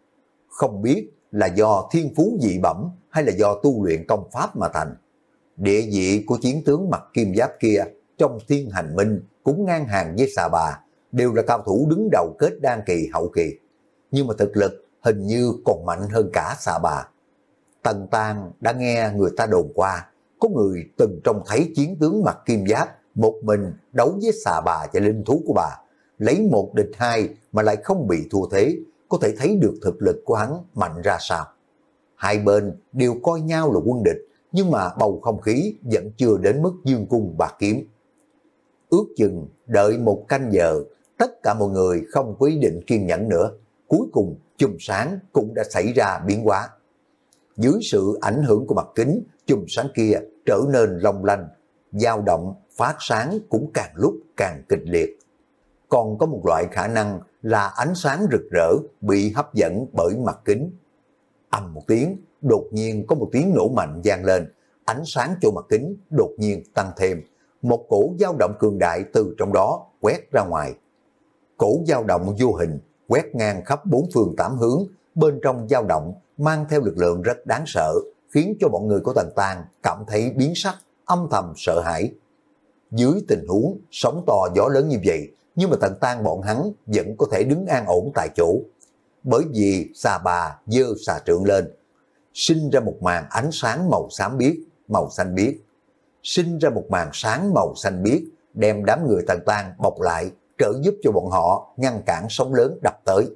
Không biết là do thiên phú dị bẩm hay là do tu luyện công pháp mà thành, địa vị của chiến tướng mặc kim giáp kia trong thiên hành minh cũng ngang hàng với Sa Bà, đều là cao thủ đứng đầu kết đan kỳ hậu kỳ, nhưng mà thực lực hình như còn mạnh hơn cả Sa Bà. Tần Tang đã nghe người ta đồn qua, có người từng trông thấy chiến tướng mặc kim giáp một mình đấu với Sa Bà và linh thú của bà, lấy một địch hai mà lại không bị thua thế, có thể thấy được thực lực của hắn mạnh ra sao. Hai bên đều coi nhau là quân địch, nhưng mà bầu không khí vẫn chưa đến mức dương cung bạc kiếm. Ước chừng đợi một canh giờ, tất cả mọi người không có ý định kiên nhẫn nữa. Cuối cùng chùm sáng cũng đã xảy ra biến hóa. Dưới sự ảnh hưởng của mặt kính, chùm sáng kia trở nên long lanh, dao động, phát sáng cũng càng lúc càng kịch liệt. Còn có một loại khả năng là ánh sáng rực rỡ bị hấp dẫn bởi mặt kính. Ầm một tiếng, đột nhiên có một tiếng nổ mạnh vang lên, ánh sáng chỗ mặt kính đột nhiên tăng thêm, một cổ dao động cường đại từ trong đó quét ra ngoài. Cổ dao động vô hình quét ngang khắp bốn phương tám hướng, bên trong dao động mang theo lực lượng rất đáng sợ, khiến cho bọn người của Tần Tang cảm thấy biến sắc, âm thầm sợ hãi. Dưới tình huống sóng to gió lớn như vậy, nhưng mà Tần Tang bọn hắn vẫn có thể đứng an ổn tại chỗ, bởi vì Sa Bà giơ xà trượng lên, sinh ra một màn ánh sáng màu xám biếc, màu xanh biếc, sinh ra một màn sáng màu xanh biếc, đem đám người Tần Tang bọc lại, trợ giúp cho bọn họ ngăn cản sóng lớn đập tới.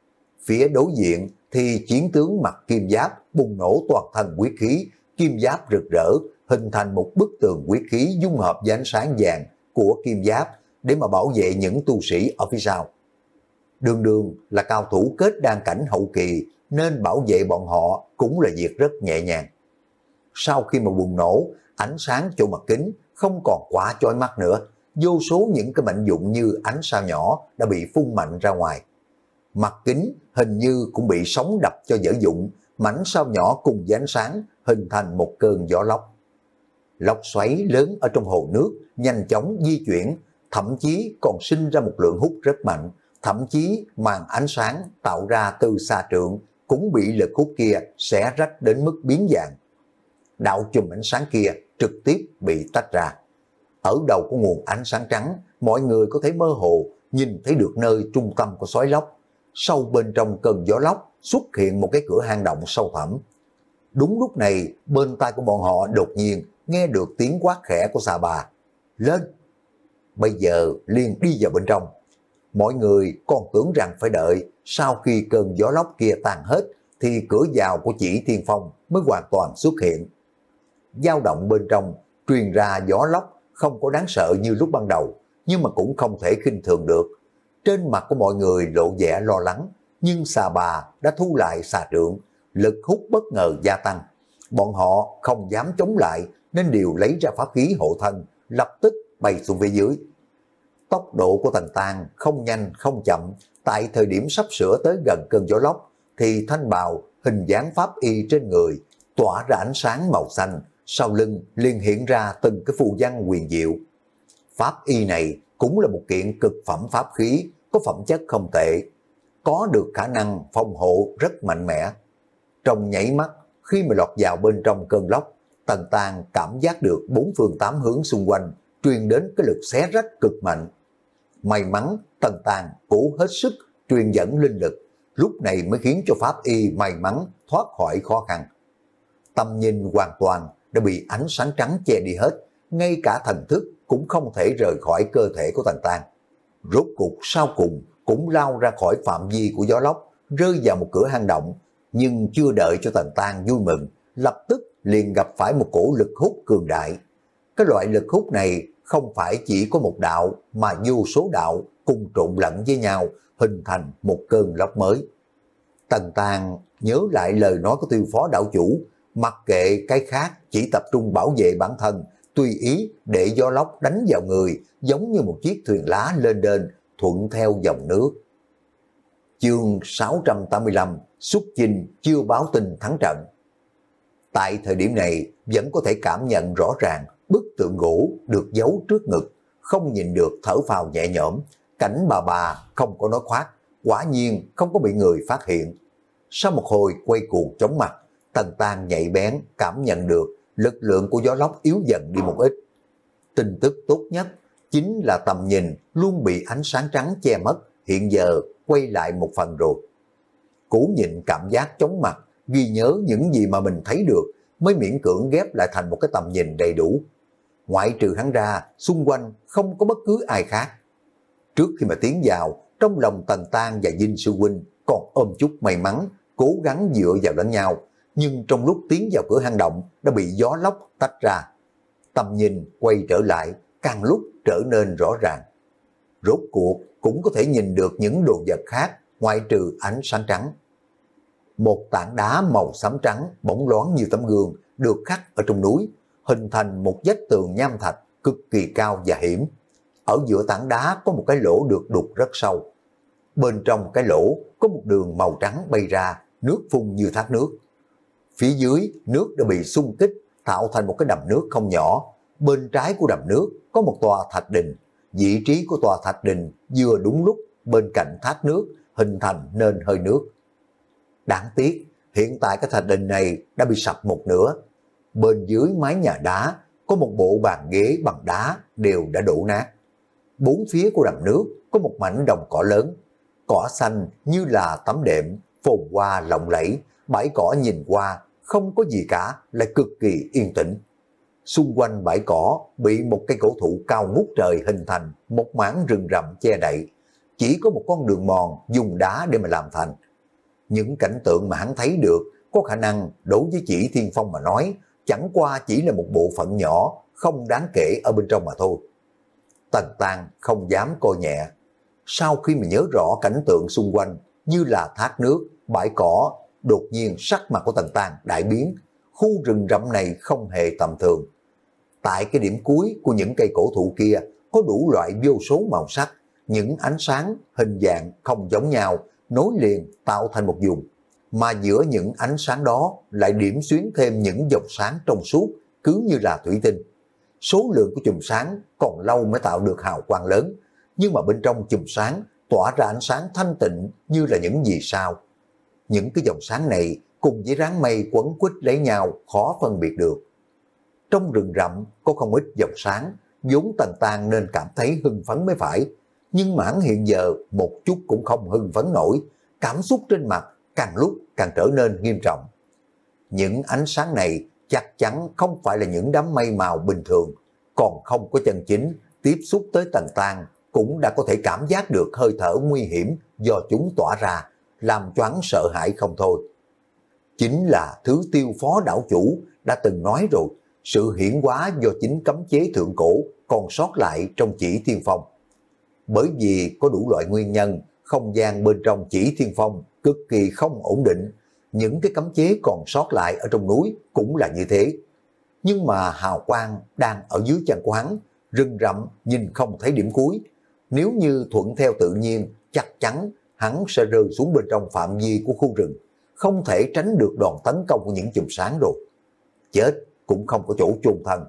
Phía đối diện thì chiến tướng mặc kim giáp bùng nổ toàn thân quyết khí, kim giáp rực rỡ, hình thành một bức tường quyết khí dung hợp với ánh sáng vàng của kim giáp để mà bảo vệ những tu sĩ ở phía sau. Đường đường là cao thủ kết đan cảnh hậu kỳ, nên bảo vệ bọn họ cũng là việc rất nhẹ nhàng. Sau khi mà bùng nổ, ánh sáng chỗ mặt kính không còn quá chói mắt nữa, vô số những cái mảnh vụn như ánh sao nhỏ đã bị phun mạnh ra ngoài. Mặt kính hình như cũng bị sóng đập cho vỡ vụn, mảnh sao nhỏ cùng với ánh sáng hình thành một cơn gió lốc. Lốc xoáy lớn ở trong hồ nước nhanh chóng di chuyển, thậm chí còn sinh ra một lượng hút rất mạnh, thậm chí màn ánh sáng tạo ra từ xà trượng cũng bị lực hút kia xé rách đến mức biến dạng. Đạo chùm ánh sáng kia trực tiếp bị tách ra. Ở đầu của nguồn ánh sáng trắng, mọi người có thể mơ hồ nhìn thấy được nơi trung tâm của xoáy lốc. Sâu bên trong cơn gió lốc xuất hiện một cái cửa hang động sâu thẳm. Đúng lúc này, bên tai của bọn họ đột nhiên nghe được tiếng quát khẽ của Sa Bà. Lên! Bây giờ liền đi vào bên trong. Mọi người còn tưởng rằng phải đợi sau khi cơn gió lốc kia tan hết thì cửa vào của Chỉ Thiên Phong mới hoàn toàn xuất hiện. Dao động bên trong truyền ra gió lốc không có đáng sợ như lúc ban đầu, nhưng mà cũng không thể khinh thường được. Trên mặt của mọi người lộ vẻ lo lắng, nhưng Sa Bà đã thu lại xà trượng, lực hút bất ngờ gia tăng. Bọn họ không dám chống lại nên đều lấy ra pháp khí hộ thân, lập tức bay xuống phía dưới. Tốc độ của Tần Tang không nhanh không chậm, tại thời điểm sắp sửa tới gần cơn gió lốc thì thanh bào hình dáng pháp y trên người tỏa ra ánh sáng màu xanh, sau lưng liền hiện ra từng cái phù văn huyền diệu. Pháp y này cũng là một kiện cực phẩm pháp khí, có phẩm chất không tệ, có được khả năng phòng hộ rất mạnh mẽ. Trong nháy mắt, khi mà lọt vào bên trong cơn lốc, Tần Tang cảm giác được bốn phương tám hướng xung quanh truyền đến cái lực xé rách cực mạnh. May mắn Tần Tang cố hết sức truyền dẫn linh lực, lúc này mới khiến cho pháp y may mắn thoát khỏi khó khăn. Tầm nhìn hoàn toàn đã bị ánh sáng trắng che đi hết, ngay cả thần thức cũng không thể rời khỏi cơ thể của Tần Tang. Rốt cuộc sau cùng cũng lao ra khỏi phạm vi của gió lốc, rơi vào một cửa hang động, nhưng chưa đợi cho Tần Tang vui mừng, lập tức liền gặp phải một cổ lực hút cường đại. Cái loại lực hút này không phải chỉ có một đạo mà vô số đạo cùng trộn lẫn với nhau hình thành một cơn lốc mới. Tần Tang nhớ lại lời nói của Tiêu Phó đạo chủ, mặc kệ cái khác, chỉ tập trung bảo vệ bản thân, tùy ý để gió lốc đánh vào người, giống như một chiếc thuyền lá lên đên thuận theo dòng nước. Chương sáu trăm tám mươi lăm xuất chinh chưa báo tin thắng trận. Tại thời điểm này vẫn có thể cảm nhận rõ ràng bức tượng gỗ được giấu trước ngực, không nhìn được thở phào nhẹ nhõm. Cảnh bà bà không có nói khoác, quả nhiên không có bị người phát hiện. Sau một hồi quay cuồng chóng mặt, Tần Tang nhạy bén cảm nhận được lực lượng của gió lốc yếu dần đi một ít. Tin tức tốt nhất chính là tầm nhìn luôn bị ánh sáng trắng che mất, hiện giờ quay lại một phần rồi. Cố nhịn cảm giác chóng mặt, ghi nhớ những gì mà mình thấy được, mới miễn cưỡng ghép lại thành một cái tầm nhìn đầy đủ. Ngoại trừ hắn ra, xung quanh không có bất cứ ai khác. Trước khi mà tiến vào, trong lòng Tần Tang và Dinh Sư Huynh còn ôm chút may mắn, cố gắng dựa vào lẫn nhau, nhưng trong lúc tiến vào cửa hang động đã bị gió lốc tách ra. Tầm nhìn quay trở lại, càng lúc trở nên rõ ràng. Rốt cuộc cũng có thể nhìn được những đồ vật khác ngoại trừ ánh sáng trắng. Một tảng đá màu xám trắng bóng loáng như tấm gương được khắc ở trong núi, hình thành một vách tường nham thạch cực kỳ cao và hiểm. Ở giữa tảng đá có một cái lỗ được đục rất sâu. Bên trong cái lỗ có một đường màu trắng bay ra, nước phun như thác nước. Phía dưới nước đã bị xung kích tạo thành một cái đầm nước không nhỏ. Bên trái của đầm nước có một tòa thạch đình. Vị trí của tòa thạch đình vừa đúng lúc bên cạnh thác nước, hình thành nên hơi nước. Đáng tiếc, hiện tại cái thạch đình này đã bị sập một nửa. Bên dưới mái nhà đá có một bộ bàn ghế bằng đá đều đã đổ nát. Bốn phía của đầm nước có một mảnh đồng cỏ lớn. Cỏ xanh như là tấm đệm, phồn hoa lộng lẫy, bãi cỏ nhìn qua không có gì cả, lại cực kỳ yên tĩnh. Xung quanh bãi cỏ bị một cây cổ thụ cao ngút trời hình thành một mảng rừng rậm che đậy. Chỉ có một con đường mòn dùng đá để mà làm thành. Những cảnh tượng mà hắn thấy được có khả năng đối với Chỉ Thiên Phong mà nói chẳng qua chỉ là một bộ phận nhỏ, không đáng kể ở bên trong mà thôi. Tần Tang không dám coi nhẹ. Sau khi mà nhớ rõ cảnh tượng xung quanh như là thác nước, bãi cỏ, đột nhiên sắc mặt của Tần Tang đại biến. Khu rừng rậm này không hề tầm thường. Tại cái điểm cuối của những cây cổ thụ kia có đủ loại vô số màu sắc, những ánh sáng, hình dạng không giống nhau, nối liền tạo thành một vùng. Mà giữa những ánh sáng đó lại điểm xuyến thêm những dòng sáng trong suốt, cứ như là thủy tinh. Số lượng của chùm sáng còn lâu mới tạo được hào quang lớn, nhưng mà bên trong chùm sáng tỏa ra ánh sáng thanh tịnh như là những vì sao. Những cái dòng sáng này cùng với dáng mây quấn quýt lấy nhau khó phân biệt được. Trong rừng rậm có không ít dòng sáng, vốn Tần Tang nên cảm thấy hưng phấn mới phải. Nhưng mà hắn hiện giờ một chút cũng không hưng phấn nổi, cảm xúc trên mặt càng lúc càng trở nên nghiêm trọng. Những ánh sáng này chắc chắn không phải là những đám mây màu bình thường, còn không có chân chính tiếp xúc tới Tần Tang cũng đã có thể cảm giác được hơi thở nguy hiểm do chúng tỏa ra, làm choáng sợ hãi không thôi. Chính là thứ Tiêu Phó đảo chủ đã từng nói rồi, sự hiển hóa do chính cấm chế thượng cổ còn sót lại trong Chỉ Thiên Phong. Bởi vì có đủ loại nguyên nhân, không gian bên trong Chỉ Thiên Phong cực kỳ không ổn định, những cái cấm chế còn sót lại ở trong núi cũng là như thế. Nhưng mà hào quang đang ở dưới chân của hắn, rừng rậm nhìn không thấy điểm cuối. Nếu như thuận theo tự nhiên, chắc chắn hắn sẽ rơi xuống bên trong phạm vi của khu rừng, không thể tránh được đòn tấn công của những chùm sáng rồi. Chết cũng không có chỗ chôn thân.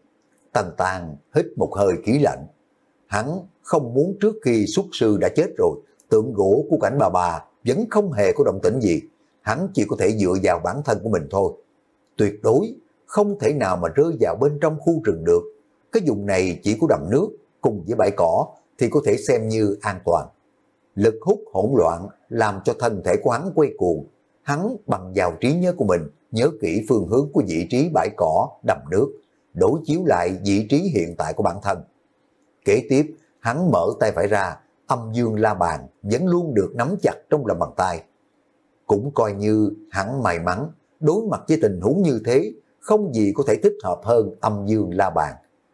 Tần Tang hít một hơi khí lạnh. Hắn không muốn trước khi xuất sư đã chết rồi, tượng gỗ của cảnh bà bà vẫn không hề có động tĩnh gì. Hắn chỉ có thể dựa vào bản thân của mình thôi. Tuyệt đối không thể nào mà rơi vào bên trong khu rừng được. Cái vùng này chỉ có đầm nước cùng với bãi cỏ thì có thể xem như an toàn. Lực hút hỗn loạn làm cho thân thể của hắn quay cuồng. Hắn bằng vào trí nhớ của mình nhớ kỹ phương hướng của vị trí bãi cỏ, đầm nước, đối chiếu lại vị trí hiện tại của bản thân. Kế tiếp, hắn mở tay phải ra, âm dương la bàn vẫn luôn được nắm chặt trong lòng bàn tay. Cũng coi như hắn may mắn, đối mặt với tình huống như thế, không gì có thể thích hợp hơn âm dương la bàn.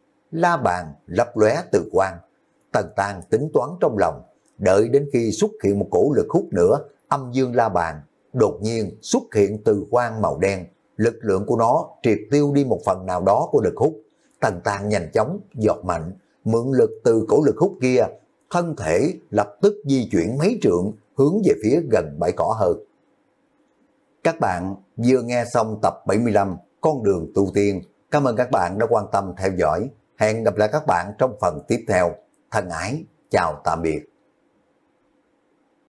La bàn lấp lóe từ quang. Tần Tang tính toán trong lòng, đợi đến khi xuất hiện một cổ lực hút nữa, âm dương la bàn đột nhiên xuất hiện từ quang màu đen, lực lượng của nó triệt tiêu đi một phần nào đó của lực hút. Tần Tang nhanh chóng giọt mạnh, mượn lực từ cổ lực hút kia, thân thể lập tức di chuyển mấy trượng, hướng về phía gần bãi cỏ hơn. Các bạn vừa nghe xong tập bảy mươi lăm Con đường tu tiên. Cảm ơn các bạn đã quan tâm theo dõi. Hẹn gặp lại các bạn trong phần tiếp theo. Thân ái, chào tạm biệt.